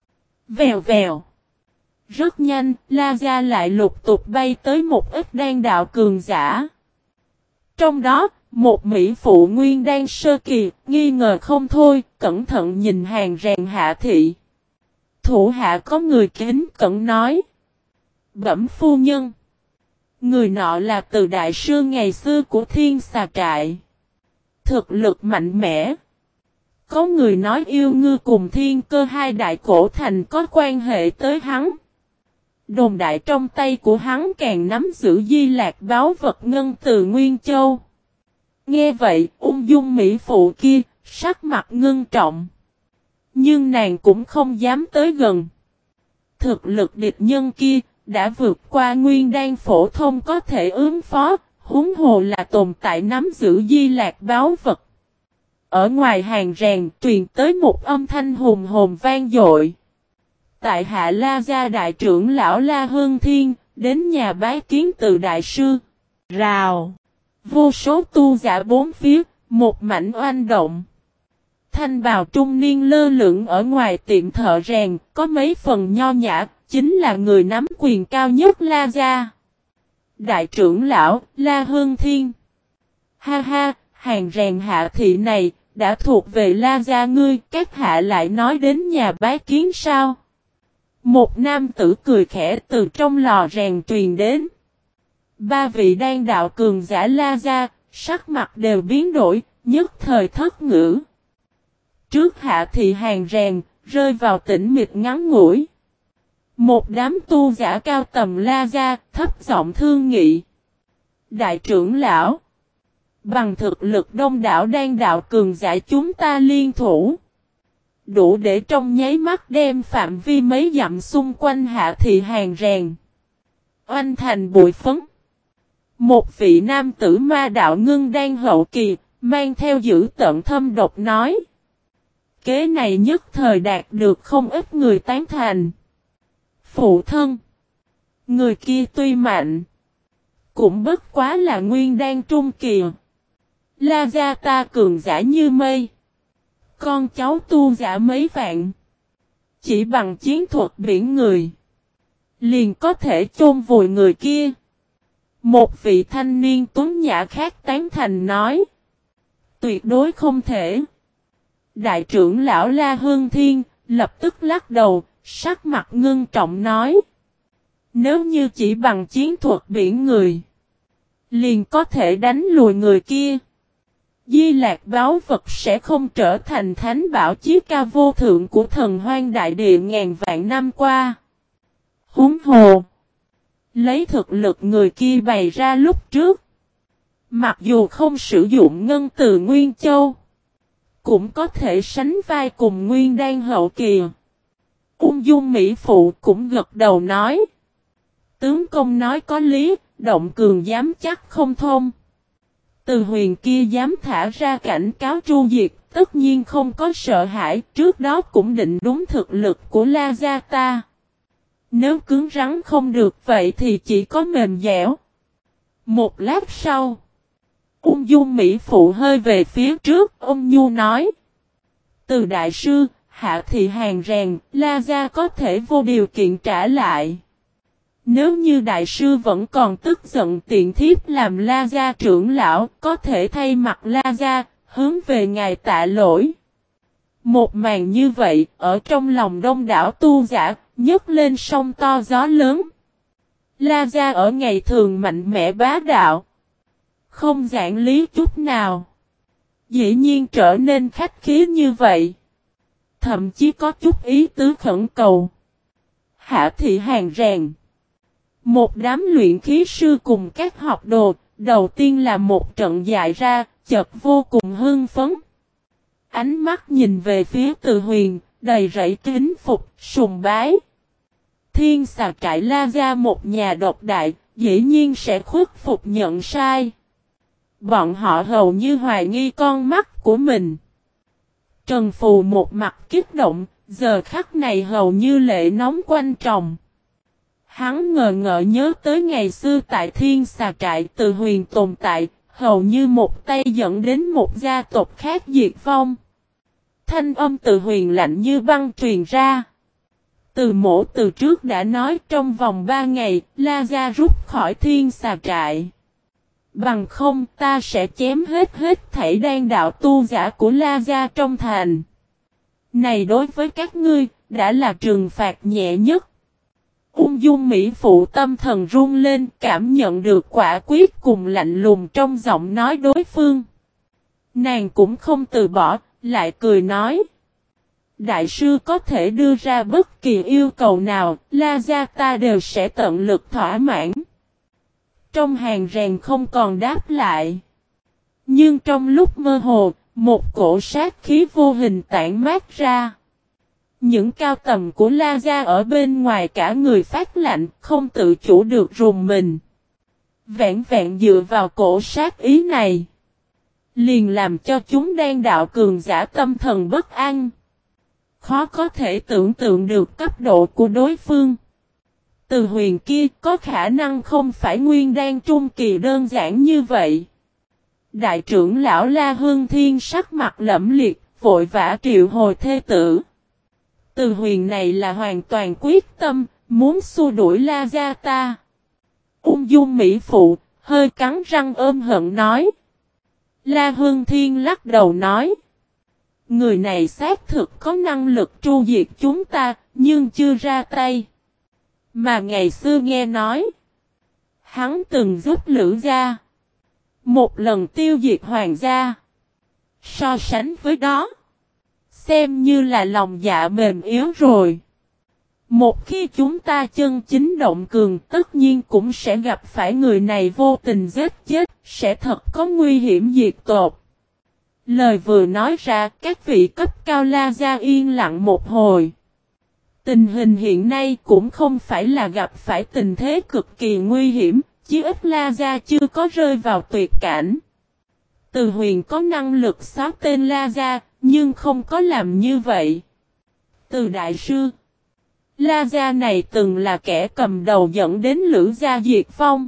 Vèo vèo. Rất nhanh, La Gia lại lục tục bay tới một ít đan đạo cường giả. Trong đó, một mỹ phụ nguyên đan sơ kỳ, nghi ngờ không thôi, cẩn thận nhìn hàng rèn Hạ Thị. Thủ hạ có người kính cẩn nói. Bẩm phu nhân. Người nọ là Từ đại sư ngày xưa của thiên xà trại. Thực lực mạnh mẽ. Có người nói yêu ngư cùng thiên cơ hai đại cổ thành có quan hệ tới hắn. Đồn đại trong tay của hắn càng nắm giữ di lạc báo vật ngân từ Nguyên Châu. Nghe vậy, ung dung mỹ phụ kia, sắc mặt ngưng trọng. Nhưng nàng cũng không dám tới gần. Thực lực địch nhân kia, đã vượt qua nguyên đan phổ thông có thể ứng phó, huống hồ là tồn tại nắm giữ di lạc báo vật. Ở ngoài hàng rèn truyền tới một âm thanh hùng hồn vang dội. Tại hạ La Gia đại trưởng lão La Hương Thiên, đến nhà bái kiến Từ đại sư. Rào. Vô số tu giả bốn phía, một mảnh oanh động. Thanh bào trung niên lơ lửng ở ngoài tiệm thợ rèn, có mấy phần nho nhã, chính là người nắm quyền cao nhất La Gia. Đại trưởng lão, La Hương Thiên. Ha ha, hàng rèn Hạ Thị này, đã thuộc về La Gia ngươi, các hạ lại nói đến nhà bái kiến sao? Một nam tử cười khẽ từ trong lò rèn truyền đến. Ba vị đan đạo cường giả La Gia, sắc mặt đều biến đổi, nhất thời thất ngữ. Trước Hạ Thị hàng rèn, rơi vào tĩnh mịch ngắn ngủi. Một đám tu giả cao tầm La Gia, thấp giọng thương nghị. Đại trưởng lão, bằng thực lực đông đảo đan đạo cường giả chúng ta liên thủ. Đủ để trong nháy mắt đem phạm vi mấy dặm xung quanh Hạ Thị hàng rèn. Oanh thành bụi phấn. Một vị nam tử ma đạo ngưng đan hậu kỳ, mang theo dữ tợn thâm độc nói. Kế này nhất thời đạt được không ít người tán thành. Phụ thân. Người kia tuy mạnh. Cũng bất quá là nguyên đan trung kỳ. La Gia ta cường giả như mây. Con cháu tu giả mấy vạn. Chỉ bằng chiến thuật biển người. Liền có thể chôn vùi người kia. Một vị thanh niên tuấn nhã khác tán thành nói. Tuyệt đối không thể. Đại trưởng lão La Hương Thiên lập tức lắc đầu, sắc mặt ngưng trọng nói. Nếu như chỉ bằng chiến thuật biển người. Liền có thể đánh lùi người kia. Di lạc báo vật sẽ không trở thành thánh bảo chí ca vô thượng của thần hoang đại địa ngàn vạn năm qua. Huống hồ. Lấy thực lực người kia bày ra lúc trước. Mặc dù không sử dụng ngân từ Nguyên Châu. Cũng có thể sánh vai cùng Nguyên đan hậu kỳ. Ung dung mỹ phụ cũng gật đầu nói. Tướng công nói có lý, động cường dám chắc không thông. Từ Huyền kia dám thả ra cảnh cáo tru diệt, tất nhiên không có sợ hãi, trước đó cũng định đúng thực lực của La Gia ta. Nếu cứng rắn không được vậy thì chỉ có mềm dẻo. Một lát sau, ung dung Mỹ Phụ hơi về phía trước, ông Nhu nói. Từ đại sư, hạ thị hàng rèn, La Gia có thể vô điều kiện trả lại. Nếu như đại sư vẫn còn tức giận tiện thiếp làm La Gia trưởng lão, có thể thay mặt La Gia, hướng về ngài tạ lỗi. Một màn như vậy, ở trong lòng đông đảo tu giả, nhấc lên sóng to gió lớn. La Gia ở ngày thường mạnh mẽ bá đạo, không giảng lý chút nào. Dĩ nhiên trở nên khách khí như vậy. Thậm chí có chút ý tứ khẩn cầu. Hạ thị hàng rèn. Một đám luyện khí sư cùng các học đồ, đầu tiên là một trận dại ra, chợt vô cùng hưng phấn. Ánh mắt nhìn về phía Từ Huyền, đầy rẫy kính phục, sùng bái. Thiên Xà Trại La Gia một nhà độc đại, dĩ nhiên sẽ khuất phục nhận sai. Bọn họ hầu như hoài nghi con mắt của mình. Trần Phù một mặt kích động, giờ khắc này hầu như lệ nóng quanh tròng. Hắn ngờ ngợ nhớ tới ngày xưa tại Thiên Xà Trại Từ Huyền tồn tại, hầu như một tay dẫn đến một gia tộc khác diệt vong. Thanh âm Từ Huyền lạnh như băng truyền ra. Từ Mỗ từ trước đã nói trong vòng ba ngày, La Gia rút khỏi Thiên Xà Trại. Bằng không ta sẽ chém hết hết thảy đan đạo tu giả của La Gia trong thành. Này đối với các ngươi, đã là trừng phạt nhẹ nhất. Ung dung Mỹ Phụ tâm thần run lên, cảm nhận được quả quyết cùng lạnh lùng trong giọng nói đối phương. Nàng cũng không từ bỏ, lại cười nói. Đại sư có thể đưa ra bất kỳ yêu cầu nào, La Gia ta đều sẽ tận lực thỏa mãn. Trong hàng rèn không còn đáp lại. Nhưng trong lúc mơ hồ, một cổ sát khí vô hình tản mát ra. Những cao tầng của La Gia ở bên ngoài cả người phát lạnh, không tự chủ được rùng mình. Vẹn vẹn dựa vào cổ sát ý này, liền làm cho chúng đang đạo cường giả tâm thần bất an. Khó có thể tưởng tượng được cấp độ của đối phương. Từ Huyền kia có khả năng không phải nguyên đan trung kỳ đơn giản như vậy. Đại trưởng lão La Hương Thiên sắc mặt lẫm liệt, vội vã triệu hồi thê tử. Từ Huyền này là hoàn toàn quyết tâm, muốn xua đuổi La Gia ta. Ung dung Mỹ Phụ, hơi cắn răng ôm hận nói. La Hương Thiên lắc đầu nói. Người này xác thực có năng lực tru diệt chúng ta, nhưng chưa ra tay. Mà ngày xưa nghe nói, hắn từng giúp Lữ Gia một lần tiêu diệt Hoàng gia. So sánh với đó, xem như là lòng dạ mềm yếu rồi. Một khi chúng ta chân chính động cường, tất nhiên cũng sẽ gặp phải người này vô tình giết chết, sẽ thật có nguy hiểm diệt tộc. Lời vừa nói ra, các vị cấp cao La Gia yên lặng một hồi. Tình hình hiện nay cũng không phải là gặp phải tình thế cực kỳ nguy hiểm, chí ít La Gia chưa có rơi vào tuyệt cảnh. Từ Huyền có năng lực xóa tên La Gia, nhưng không có làm như vậy. Từ đại sư, La Gia này từng là kẻ cầm đầu dẫn đến Lữ Gia diệt vong.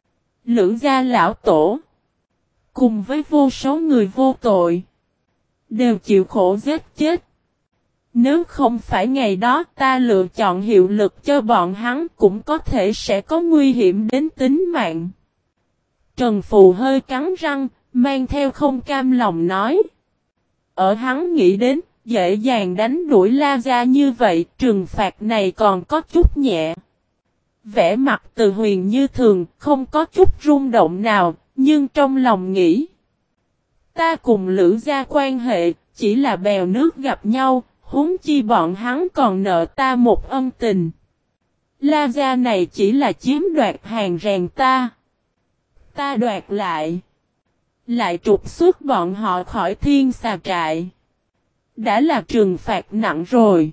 Lữ Gia lão tổ, cùng với vô số người vô tội, đều chịu khổ giết chết. Nếu không phải ngày đó ta lựa chọn hiệu lực cho bọn hắn, cũng có thể sẽ có nguy hiểm đến tính mạng. Trần Phù hơi cắn răng, mang theo không cam lòng nói. Ở hắn nghĩ đến, dễ dàng đánh đuổi La Gia như vậy, trừng phạt này còn có chút nhẹ. Vẻ mặt Từ Huyền như thường, không có chút rung động nào, nhưng trong lòng nghĩ. Ta cùng Lữ Gia quan hệ, chỉ là bèo nước gặp nhau, huống chi bọn hắn còn nợ ta một ân tình. La Gia này chỉ là chiếm đoạt hàng rèn ta. Ta đoạt lại. Lại trục xuất bọn họ khỏi Thiên Xà Trại. Đã là trừng phạt nặng rồi.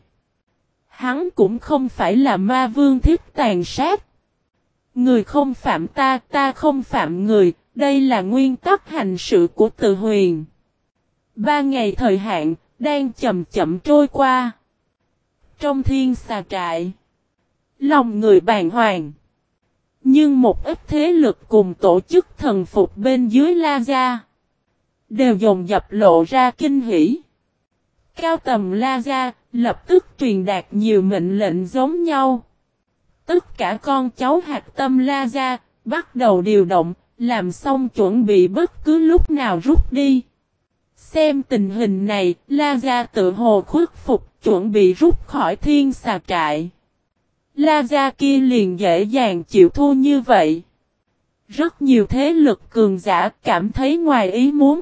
Hắn cũng không phải là ma vương thích tàn sát. Người không phạm ta, ta không phạm người, đây là nguyên tắc hành sự của Từ Huyền. Ba ngày thời hạn, đang chậm chậm trôi qua. Trong thiên xà trại, lòng người bàng hoàng. Nhưng một ít thế lực cùng tổ chức thần phục bên dưới La Gia đều dồn dập lộ ra kinh hỉ. Cao tầm La Gia lập tức truyền đạt nhiều mệnh lệnh giống nhau. Tất cả con cháu hạt tâm La Gia bắt đầu điều động, làm xong chuẩn bị bất cứ lúc nào rút đi. Xem tình hình này, La Gia tự hồ khuất phục, chuẩn bị rút khỏi thiên xà trại. La Gia kia liền dễ dàng chịu thua như vậy. Rất nhiều thế lực cường giả cảm thấy ngoài ý muốn.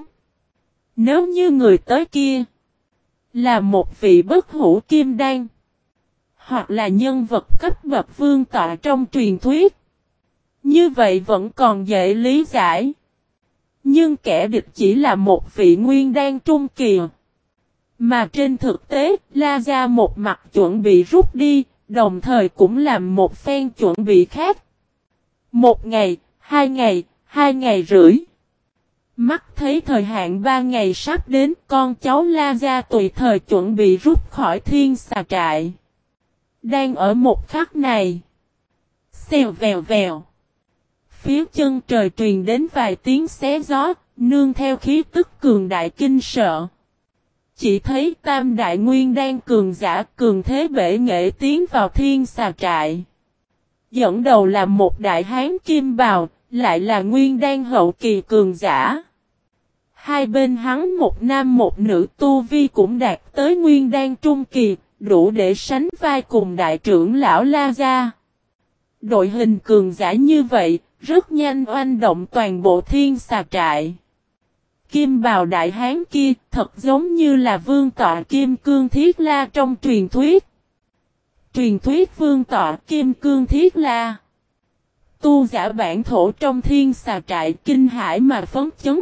Nếu như người tới kia là một vị bất hủ kim đan, hoặc là nhân vật cấp bậc vương tọa trong truyền thuyết, như vậy vẫn còn dễ lý giải. Nhưng kẻ địch chỉ là một vị nguyên đan trung kỳ. Mà trên thực tế, La Gia một mặt chuẩn bị rút đi, đồng thời cũng làm một phen chuẩn bị khác. Một ngày, hai ngày, hai ngày rưỡi. Mắt thấy thời hạn ba ngày sắp đến, con cháu La Gia tùy thời chuẩn bị rút khỏi thiên xà trại. Đang ở một khắc này. Xèo vèo vèo. Phía chân trời truyền đến vài tiếng xé gió, nương theo khí tức cường đại kinh sợ. Chỉ thấy tam đại nguyên đan cường giả cường thế bể nghệ tiến vào thiên xà trại. Dẫn đầu là một đại hán kim bào, lại là nguyên đan hậu kỳ cường giả. Hai bên hắn một nam một nữ tu vi cũng đạt tới nguyên đan trung kỳ, đủ để sánh vai cùng đại trưởng lão La Gia. Đội hình cường giả như vậy, rất nhanh oanh động toàn bộ thiên xà trại. Kim bào đại hán kia thật giống như là vương tọa Kim Cương Thiết La trong truyền thuyết. Truyền thuyết vương tọa Kim Cương Thiết La. Tu giả bản thổ trong thiên xà trại kinh hãi mà phấn chấn.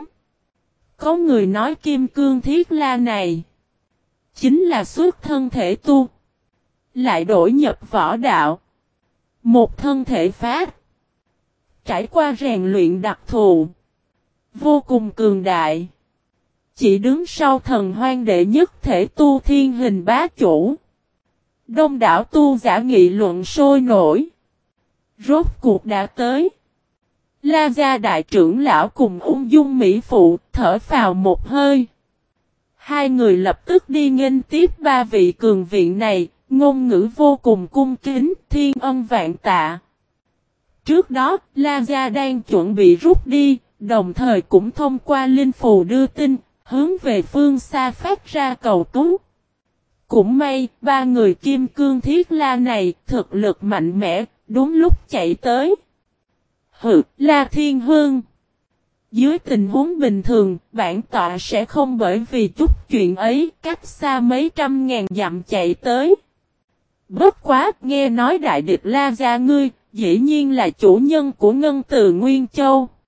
Có người nói Kim Cương Thiết La này chính là xuất thân thể tu, lại đổi nhập võ đạo. Một thân thể phát, trải qua rèn luyện đặc thù, vô cùng cường đại. Chỉ đứng sau thần hoang đệ nhất thể tu thiên hình bá chủ. Đông đảo tu giả nghị luận sôi nổi. Rốt cuộc đã tới. La Gia đại trưởng lão cùng ung dung mỹ phụ thở phào một hơi. Hai người lập tức đi nghênh tiếp ba vị cường viện này, ngôn ngữ vô cùng cung kính, thiên ân vạn tạ. Trước đó, La Gia đang chuẩn bị rút đi, đồng thời cũng thông qua linh phù đưa tin, hướng về phương xa phát ra cầu cứu. Cũng may, ba người Kim Cương Thiết La này thực lực mạnh mẽ, đúng lúc chạy tới. Hừ, La Thiên Hương. Dưới tình huống bình thường, bản tọa sẽ không bởi vì chút chuyện ấy cách xa mấy trăm ngàn dặm chạy tới. Bất quá, nghe nói đại địch La Gia ngươi, dĩ nhiên là chủ nhân của Ngân Từ Nguyên Châu.